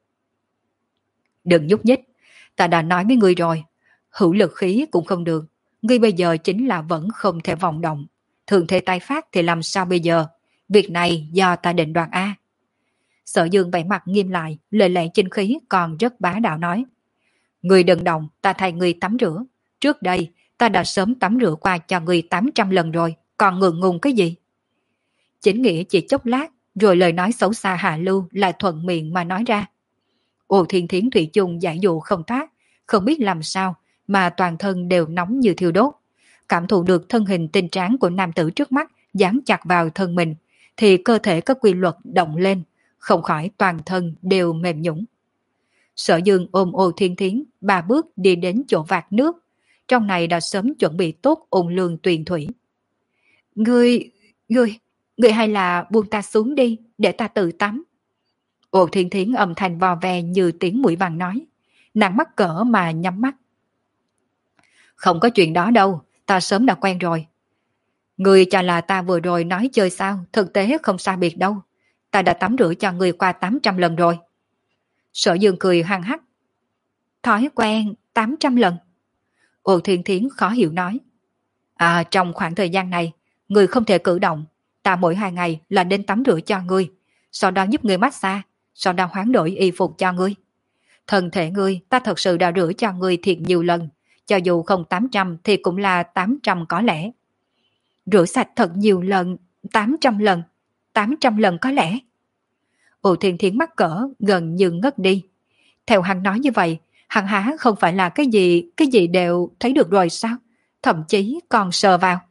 Đừng nhúc nhích, ta đã nói với ngươi rồi, hữu lực khí cũng không được, ngươi bây giờ chính là vẫn không thể vọng động. Thường thể tái phát thì làm sao bây giờ? Việc này do ta định đoạt A. Sở Dương vẻ mặt nghiêm lại, lời lẽ chính khí còn rất bá đạo nói. Ngươi đừng động, ta thay ngươi tắm rửa. Trước đây, ta đã sớm tắm rửa qua cho ngươi tám trăm lần rồi, còn ngượng ngùng cái gì? Chính nghĩa chỉ chốc lát, rồi lời nói xấu xa hạ lưu lại thuận miệng mà nói ra. Ồ Thiên Thiến thủy chung giải dụ không thoát, không biết làm sao mà toàn thân đều nóng như thiêu đốt. Cảm thụ được thân hình tinh tráng của nam tử trước mắt dán chặt vào thân mình, thì cơ thể có quy luật động lên, không khỏi toàn thân đều mềm nhũn. Sở Dương ôm Ô Thiên Thiến, ba bước đi đến chỗ vạc nước, trong này đã sớm chuẩn bị tốt ôn lương tuyền thủy. Ngươi, ngươi, ngươi hay là buông ta xuống đi, để ta tự tắm. Ô Thiên Thiến âm thanh vò ve như tiếng mũi vàng nói, nàng mắc cỡ mà nhắm mắt. Không có chuyện đó đâu, ta sớm đã quen rồi. Ngươi cho là ta vừa rồi nói chơi sao, thực tế không xa biệt đâu. Ta đã tắm rửa cho ngươi qua tám trăm lần rồi. Sở Dương cười hăng hắc. Thói quen tám trăm lần. Ô Thiên Thiến khó hiểu nói. À, trong khoảng thời gian này, ngươi không thể cử động. Ta mỗi hai ngày là đến tắm rửa cho ngươi, sau đó giúp ngươi massage, sau đó hoán đổi y phục cho ngươi. Thân thể ngươi ta thật sự đã rửa cho ngươi thiệt nhiều lần, cho dù không tám trăm thì cũng là tám trăm có lẽ. Rửa sạch thật nhiều lần, tám trăm lần, tám trăm lần có lẽ. Ồ Thiên Thiến mắc cỡ gần như ngất đi. Theo hắn nói như vậy, hắn há không phải là cái gì, cái gì đều thấy được rồi sao? Thậm chí còn sờ vào.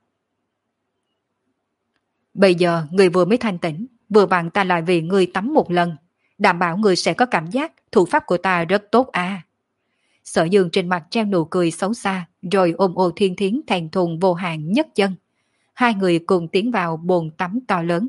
Bây giờ người vừa mới thanh tỉnh, vừa vặn ta lại vì người tắm một lần, đảm bảo người sẽ có cảm giác thủ pháp của ta rất tốt à. Sở Dương trên mặt treo nụ cười xấu xa, rồi ôm Ô Thiên Thiến thèn thùng vô hạn nhấc chân. Hai người cùng tiến vào bồn tắm to lớn.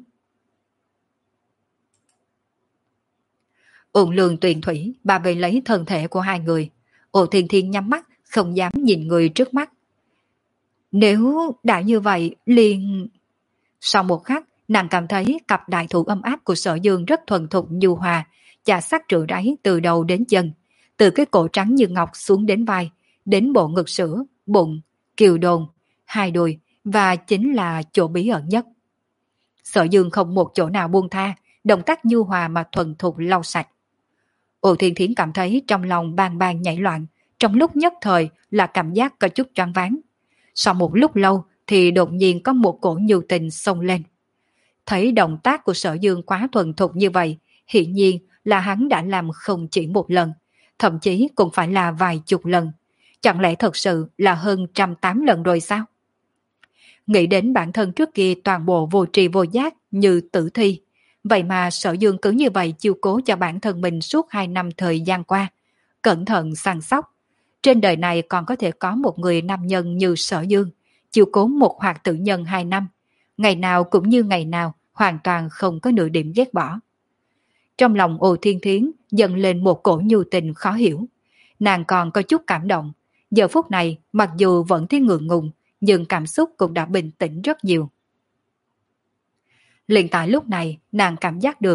Ôn lương tuyền thủy bà về lấy thân thể của hai người. Ô Thiên Thiến nhắm mắt, không dám nhìn người trước mắt. Nếu đã như vậy, liền... Sau một khắc, nàng cảm thấy cặp đại thủ ấm áp của Sở Dương rất thuần thục nhu hòa, chà sát rửa ráy từ đầu đến chân, từ cái cổ trắng như ngọc xuống đến vai, đến bộ ngực sữa, bụng, kiều đồn, hai đùi và chính là chỗ bí ẩn nhất. Sở Dương không một chỗ nào buông tha, động tác nhu hòa mà thuần thục lau sạch. Ô Thiên Thiến cảm thấy trong lòng bang bang nhảy loạn, trong lúc nhất thời là cảm giác có chút choáng váng. Sau một lúc lâu thì đột nhiên có một cổ nhu tình xông lên. Thấy động tác của Sở Dương quá thuần thục như vậy, hiển nhiên là hắn đã làm không chỉ một lần, thậm chí cũng phải là vài chục lần. Chẳng lẽ thật sự là hơn trăm tám lần rồi sao? Nghĩ đến bản thân trước kia toàn bộ vô tri vô giác như tử thi, vậy mà Sở Dương cứ như vậy chiêu cố cho bản thân mình suốt hai năm thời gian qua, cẩn thận săn sóc. Trên đời này còn có thể có một người nam nhân như Sở Dương, chiêu cố một hoạt tử nhân hai năm, ngày nào cũng như ngày nào, hoàn toàn không có nửa điểm ghét bỏ. Trong lòng Ô Thiên Thiến dâng lên một cổ nhu tình khó hiểu. Nàng còn có chút cảm động. Giờ phút này, mặc dù vẫn thấy ngượng ngùng, nhưng cảm xúc cũng đã bình tĩnh rất nhiều. Liền tại lúc này, nàng cảm giác được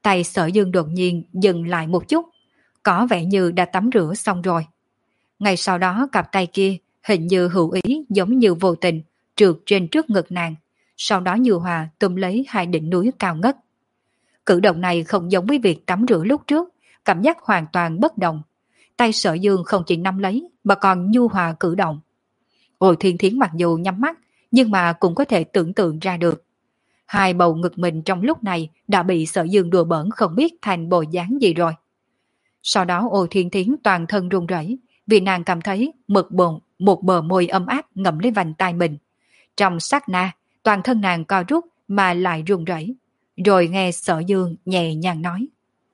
Tay Sở Dương đột nhiên dừng lại một chút, có vẻ như đã tắm rửa xong rồi. Ngay sau đó cặp tay kia hình như hữu ý giống như vô tình trượt trên trước ngực nàng, sau đó Như Hòa túm lấy hai đỉnh núi cao ngất. Cử động này không giống với việc tắm rửa lúc trước, cảm giác hoàn toàn bất động. Tay Sở Dương không chỉ nắm lấy mà còn nhu hòa cử động. Ôi Thiên Thiến mặc dù nhắm mắt nhưng mà cũng có thể tưởng tượng ra được. Hai bầu ngực mình trong lúc này đã bị Sở Dương đùa bỡn không biết thành bộ dáng gì rồi. Sau đó Ô Thiên Thiến toàn thân run rẩy vì nàng cảm thấy mực bồn một bờ môi ấm áp ngậm lấy vành tai mình. Trong sát na, toàn thân nàng co rút mà lại run rẩy. Rồi nghe Sở Dương nhẹ nhàng nói: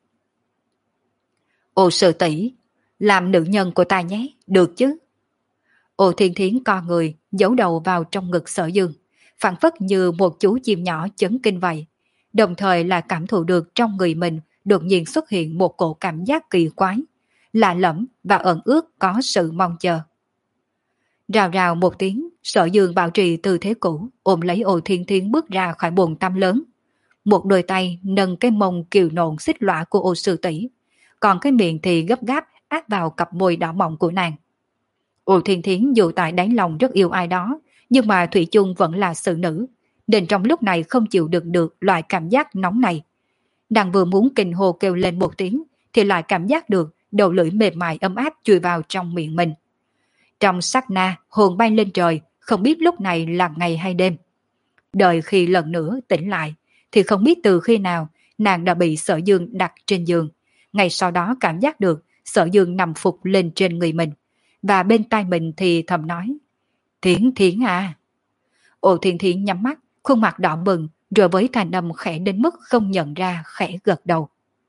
Ô Sư tỷ, làm nữ nhân của ta nhé, được chứ? Ô Thiên Thiến co người, giấu đầu vào trong ngực Sở Dương, phảng phất như một chú chim nhỏ chấn kinh vậy, đồng thời là cảm thụ được trong người mình đột nhiên xuất hiện một cổ cảm giác kỳ quái, lạ lẫm và ẩn ước có sự mong chờ. Rào rào một tiếng, Sở Dương bảo trì tư thế cũ, ôm lấy Ô Thiên Thiến bước ra khỏi bồn tắm lớn. Một đôi tay nâng cái mông kiều nộn xích lõa của Ô Sư tỷ, còn cái miệng thì gấp gáp áp vào cặp môi đỏ mọng của nàng. Ô Thiên Thiến dù tại đáy lòng rất yêu ai đó, nhưng mà thủy chung vẫn là sự nữ, nên trong lúc này không chịu đựng được loại cảm giác nóng này. Nàng vừa muốn kinh hô kêu lên một tiếng, thì lại cảm giác được đầu lưỡi mềm mại ấm áp chui vào trong miệng mình. Trong sát na, hồn bay lên trời, không biết lúc này là ngày hay đêm. Đợi khi lần nữa tỉnh lại, thì không biết từ khi nào nàng đã bị Sở Dương đặt trên giường. Ngay sau đó cảm giác được Sở Dương nằm phục lên trên người mình, và bên tai mình thì thầm nói: Thiến Thiến à. Ô Thiên Thiến nhắm mắt, khuôn mặt đỏ bừng, rồi với thanh âm khẽ đến mức không nhận ra khẽ gật đầu.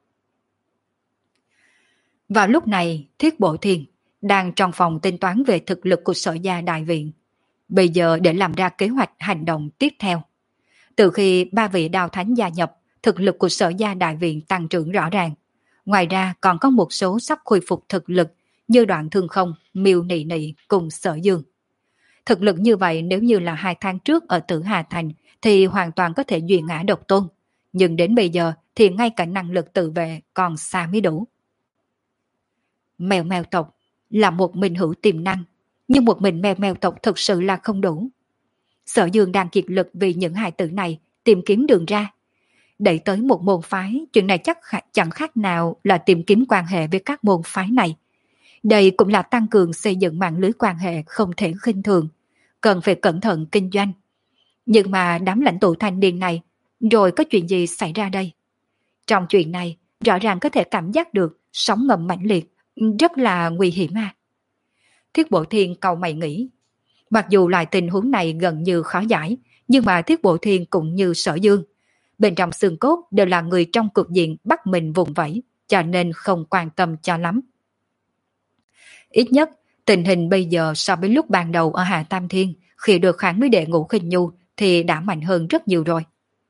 Vào lúc này, Thiết Bộ Thiên đang trong phòng tính toán về thực lực của Sở gia đại viện. Bây giờ để làm ra kế hoạch hành động tiếp theo. Từ khi ba vị đao thánh gia nhập, thực lực của Sở gia đại viện tăng trưởng rõ ràng. Ngoài ra còn có một số sắp khôi phục thực lực như Đoạn Thương Không, Miêu Nị Nị cùng Sở Dương. Thực lực như vậy nếu như là hai tháng trước ở Tử Hà Thành thì hoàn toàn có thể duy ngã độc tôn. Nhưng đến bây giờ thì ngay cả năng lực tự vệ còn xa mới đủ. Mèo mèo tộc là một minh hữu tiềm năng, nhưng một mình mèo mèo tộc thực sự là không đủ. Sở Dương đang kiệt lực vì những hài tử này tìm kiếm đường ra. Đẩy tới một môn phái, chuyện này chắc chẳng khác nào là tìm kiếm quan hệ với các môn phái này. Đây cũng là tăng cường xây dựng mạng lưới quan hệ không thể khinh thường, cần phải cẩn thận kinh doanh. Nhưng mà đám lãnh tụ thanh niên này, rồi có chuyện gì xảy ra đây? Trong chuyện này, rõ ràng có thể cảm giác được sóng ngầm mãnh liệt, rất là nguy hiểm à. Thiết Bộ Thiên cau mày nghĩ. Mặc dù loại tình huống này gần như khó giải, nhưng mà Thiết Bộ Thiên cũng như Sở Dương. Bên trong xương cốt đều là người trong cục diện bắt mình vùng vẫy, cho nên không quan tâm cho lắm. Ít nhất, tình hình bây giờ so với lúc ban đầu ở Hạ Tam Thiên, khi được kháng với đệ Ngũ Khinh Nhu thì đã mạnh hơn rất nhiều rồi.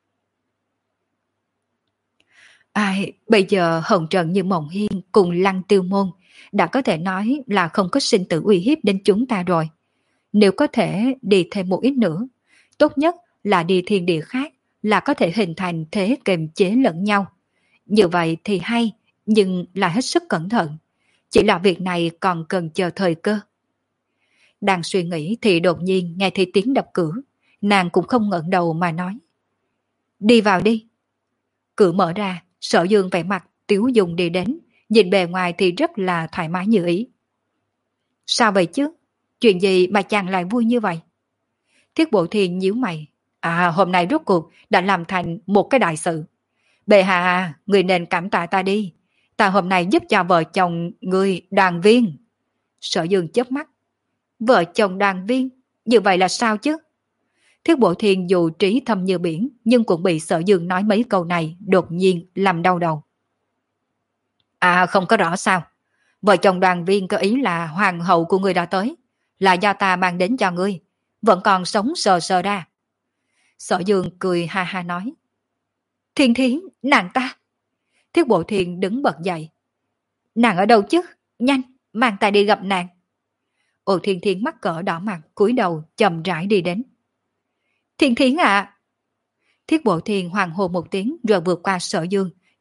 Ai, bây giờ Hồng Trần như Mộng Hiên cùng Lăng Tiêu Môn đã có thể nói là không có sinh tử uy hiếp đến chúng ta rồi. Nếu có thể đi thêm một ít nữa, tốt nhất là đi thiên địa khác, là có thể hình thành thế kềm chế lẫn nhau. Như vậy thì hay, nhưng là hết sức cẩn thận. Chỉ là việc này còn cần chờ thời cơ. Đang suy nghĩ thì đột nhiên nghe thấy tiếng đập cửa. Nàng cũng không ngẩng đầu mà nói: Đi vào đi. Cửa mở ra, Sở Dương vẻ mặt tiếu dung đi đến, nhìn bề ngoài thì rất là thoải mái như ý. Sao vậy chứ? Chuyện gì mà chàng lại vui như vậy? Thiết Bộ Thiên nhíu mày. À, hôm nay rốt cuộc đã làm thành một cái đại sự. Bệ hạ, người nên cảm tạ ta đi. Ta hôm nay giúp cho vợ chồng người đoàn viên. Sở Dương chớp mắt. Vợ chồng đoàn viên? Như vậy là sao chứ? Thiết Bộ Thiên dù trí thâm như biển, nhưng cũng bị Sở Dương nói mấy câu này đột nhiên làm đau đầu. À, không có rõ sao? Vợ chồng đoàn viên có ý là hoàng hậu của người đã tới, là do ta mang đến cho ngươi, vẫn còn sống sờ sờ ra. Sở Dương cười ha ha nói. Thiên Thiến, nàng ta. Thiết Bộ Thiên đứng bật dậy. Nàng ở đâu chứ? Nhanh, mang ta đi gặp nàng. Ô Thiên Thiến mắc cỡ đỏ mặt, cúi đầu chậm rãi đi đến. Thiên Thiến ạ! À. Thiết Bộ Thiên hoàng hô một tiếng rồi vượt qua Sở Dương,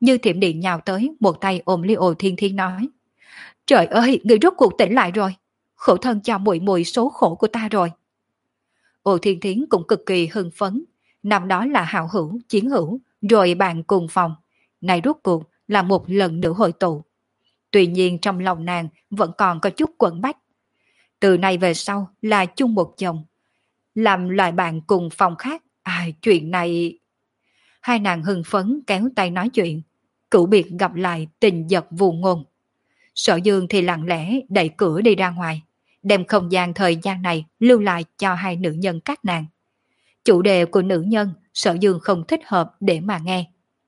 như thiểm điện nhào tới, một tay ôm lấy Ồ Thiên Thiên nói. Trời ơi, người rốt cuộc tỉnh lại rồi. Khổ thân cho muội muội số khổ của ta rồi. Ồ Thiên Thiên cũng cực kỳ hưng phấn. Năm đó là hảo hữu, chiến hữu, rồi bạn cùng phòng. Này rốt cuộc là một lần nữa hội tụ. Tuy nhiên trong lòng nàng vẫn còn có chút quẩn bách. Từ nay về sau là chung một chồng. Làm loại bạn cùng phòng khác. À, chuyện này... Hai nàng hưng phấn kéo tay nói chuyện. Cửu biệt gặp lại tình giật vù ngôn. Sở Dương thì lặng lẽ đẩy cửa đi ra ngoài. Đem không gian thời gian này lưu lại cho hai nữ nhân các nàng. Chủ đề của nữ nhân Sở Dương không thích hợp để mà nghe.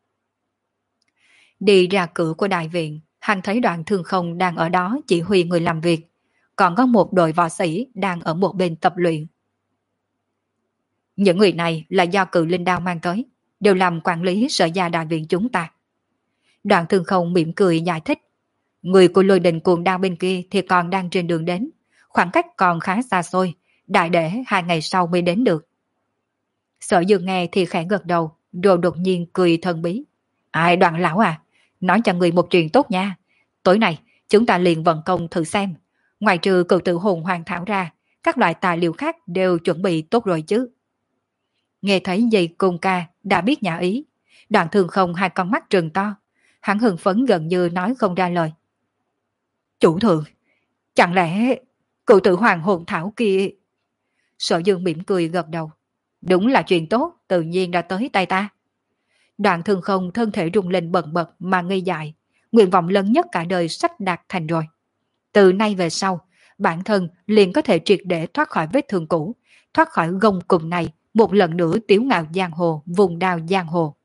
Đi ra cửa của đại viện, hắn thấy Đoạn Thương Không đang ở đó chỉ huy người làm việc. Còn có một đội võ sĩ đang ở một bên tập luyện. Những người này là do Cự Linh Đao mang tới, đều làm quản lý sở gia đại viện chúng ta. Đoạn Thương Không mỉm cười giải thích. Người của Lôi Đình Cuồng Đao bên kia thì còn đang trên đường đến. Khoảng cách còn khá xa xôi, đại để hai ngày sau mới đến được. Sở Dương nghe thì khẽ gật đầu, rồi đột nhiên cười thần bí. Ai Đoạn lão à, nói cho người một chuyện tốt nha. Tối nay chúng ta liền vận công thử xem. Ngoài trừ cựu tự hồn hoàn thảo ra, các loại tài liệu khác đều chuẩn bị tốt rồi chứ. Nghe thấy dây cung ca đã biết nhã ý. Đoạn Thương Không hai con mắt trừng to. Hắn hưng phấn gần như nói không ra lời. Chủ thượng, chẳng lẽ cựu tự hoàng hồn thảo kia... Sở Dương mỉm cười gật đầu. Đúng là chuyện tốt, tự nhiên đã tới tay ta. Đoạn Thương Không thân thể rung lên bần bật mà ngây dại. Nguyện vọng lớn nhất cả đời sắp đạt thành rồi. Từ nay về sau, bản thân liền có thể triệt để thoát khỏi vết thương cũ, thoát khỏi gông cùm này, một lần nữa tiếu ngạo giang hồ, vùng đao giang hồ.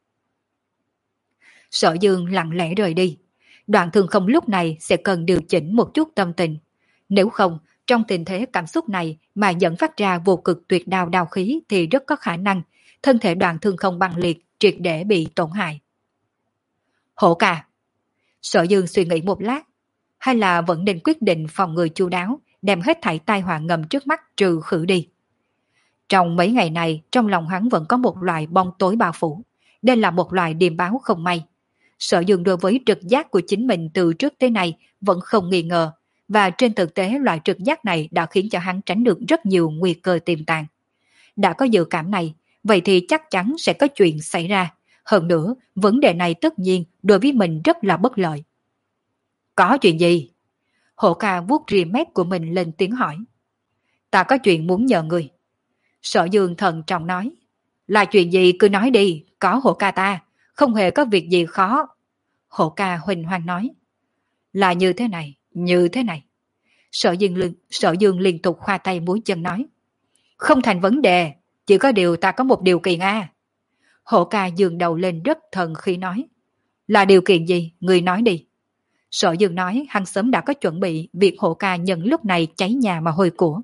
Sở Dương lặng lẽ rời đi. Đoạn Thương Không lúc này sẽ cần điều chỉnh một chút tâm tình. Nếu không, trong tình thế cảm xúc này mà dẫn phát ra vô cực tuyệt đao đao khí thì rất có khả năng thân thể Đoạn Thương Không băng liệt, triệt để bị tổn hại. Hổ ca. Sở Dương suy nghĩ một lát, hay là vẫn nên quyết định phòng ngừa chu đáo, đem hết thảy tai họa ngầm trước mắt trừ khử đi. Trong mấy ngày này, trong lòng hắn vẫn có một loại bóng tối bao phủ. Đây là một loại điềm báo không may. Sở Dương đối với trực giác của chính mình từ trước tới nay vẫn không nghi ngờ, và trên thực tế loại trực giác này đã khiến cho hắn tránh được rất nhiều nguy cơ tiềm tàng. Đã có dự cảm này, vậy thì chắc chắn sẽ có chuyện xảy ra. Hơn nữa, vấn đề này tất nhiên đối với mình rất là bất lợi. Có chuyện gì? Hổ ca vuốt rìa mép của mình lên tiếng hỏi. Ta có chuyện muốn nhờ người. Sở Dương thận trọng nói. Là chuyện gì cứ nói đi, có hổ ca ta, không hề có việc gì khó. Hổ ca huỳnh hoang nói. Là như thế này, như thế này. Sở Dương, Sở Dương liên tục khoa tay múa chân nói. Không thành vấn đề, chỉ có điều ta có một điều kiện a. Hổ ca dường đầu lên rất thần khi nói. Là điều kiện gì, người nói đi. Sở Dương nói hắn sớm đã có chuẩn bị việc hổ ca nhận lúc này cháy nhà mà hôi của.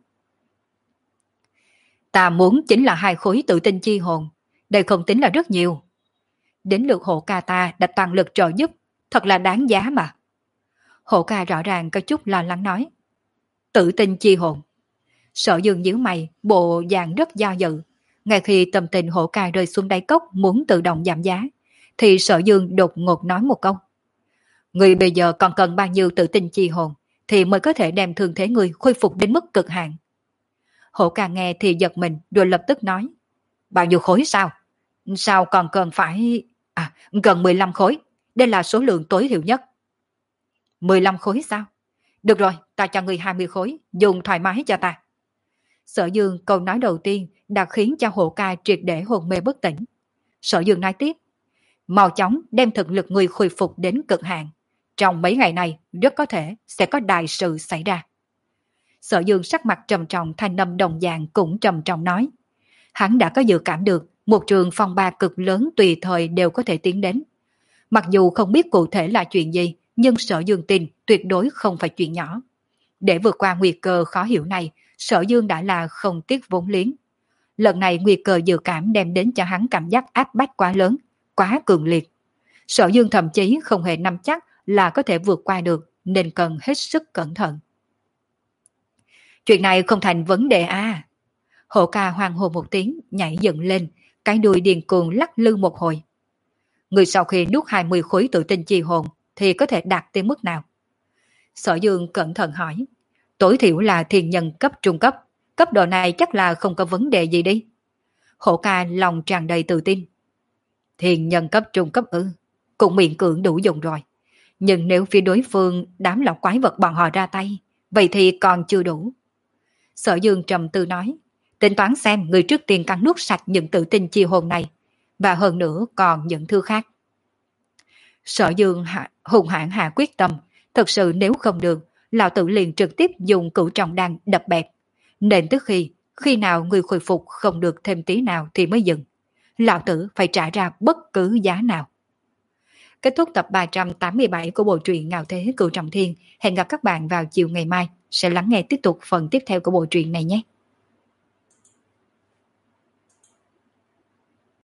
Ta muốn chính là hai khối tự tinh chi hồn, đây không tính là rất nhiều. Đến lượt hổ ca ta đã toàn lực trợ giúp, thật là đáng giá mà. Hổ ca rõ ràng có chút lo lắng nói. Tự tinh chi hồn. Sở Dương nhíu mày, bộ dạng rất do dự. Ngay khi tâm tình hổ ca rơi xuống đáy cốc muốn tự động giảm giá, thì Sở Dương đột ngột nói một câu. Người bây giờ còn cần bao nhiêu tự tinh chi hồn, thì mới có thể đem thương thế người khôi phục đến mức cực hạn. Hổ ca nghe thì giật mình rồi lập tức nói. Bao nhiêu khối sao? Sao còn cần phải... À, gần mười lăm khối. Đây là số lượng tối thiểu nhất. mười lăm khối sao? Được rồi, ta cho người hai mươi khối, dùng thoải mái cho ta. Sở Dương câu nói đầu tiên đã khiến cho hổ ca triệt để hồn mê bất tỉnh. Sở Dương nói tiếp. Mau chóng đem thực lực người khôi phục đến cực hạn. Trong mấy ngày này rất có thể sẽ có đại sự xảy ra. Sở Dương sắc mặt trầm trọng, thanh âm đồng dạng cũng trầm trọng nói. Hắn đã có dự cảm được một trường phong ba cực lớn tùy thời đều có thể tiến đến. Mặc dù không biết cụ thể là chuyện gì, nhưng Sở Dương tin tuyệt đối không phải chuyện nhỏ. Để vượt qua nguy cơ khó hiểu này, Sở Dương đã là không tiếc vốn liếng. Lần này nguy cơ dự cảm đem đến cho hắn cảm giác áp bách quá lớn, quá cường liệt. Sở Dương thậm chí không hề nắm chắc là có thể vượt qua được, nên cần hết sức cẩn thận. Chuyện này không thành vấn đề à. Hổ ca hoang hô một tiếng, nhảy dựng lên, cái đuôi điền cuồng lắc lư một hồi. người sau khi nuốt hai mươi khối tự tinh chi hồn thì có thể đạt tới mức nào? Sở Dương cẩn thận hỏi. Tối thiểu là thiên nhân cấp trung cấp, cấp độ này chắc là không có vấn đề gì đi. Hổ ca lòng tràn đầy tự tin. Thiên nhân cấp trung cấp ư, cũng miễn cưỡng đủ dùng rồi. Nhưng nếu phía đối phương đám lão quái vật bọn họ ra tay, vậy thì còn chưa đủ. Sở Dương trầm tư nói, tính toán xem người trước tiên cắn nuốt sạch những tự tinh chi hồn này, và hơn nữa còn những thứ khác. Sở Dương hạ, hùng hãn hạ quyết tâm, thật sự nếu không được, lão tử liền trực tiếp dùng cửu trọng đan đập bẹp. Nên tức khi, khi nào người khôi phục không được thêm tí nào thì mới dừng. Lão tử phải trả ra bất cứ giá nào. Kết thúc tập ba trăm tám mươi bảy của bộ truyện Ngạo Thế Cửu Trọng Thiên. Hẹn gặp các bạn vào chiều ngày mai sẽ lắng nghe tiếp tục phần tiếp theo của bộ truyện này nhé.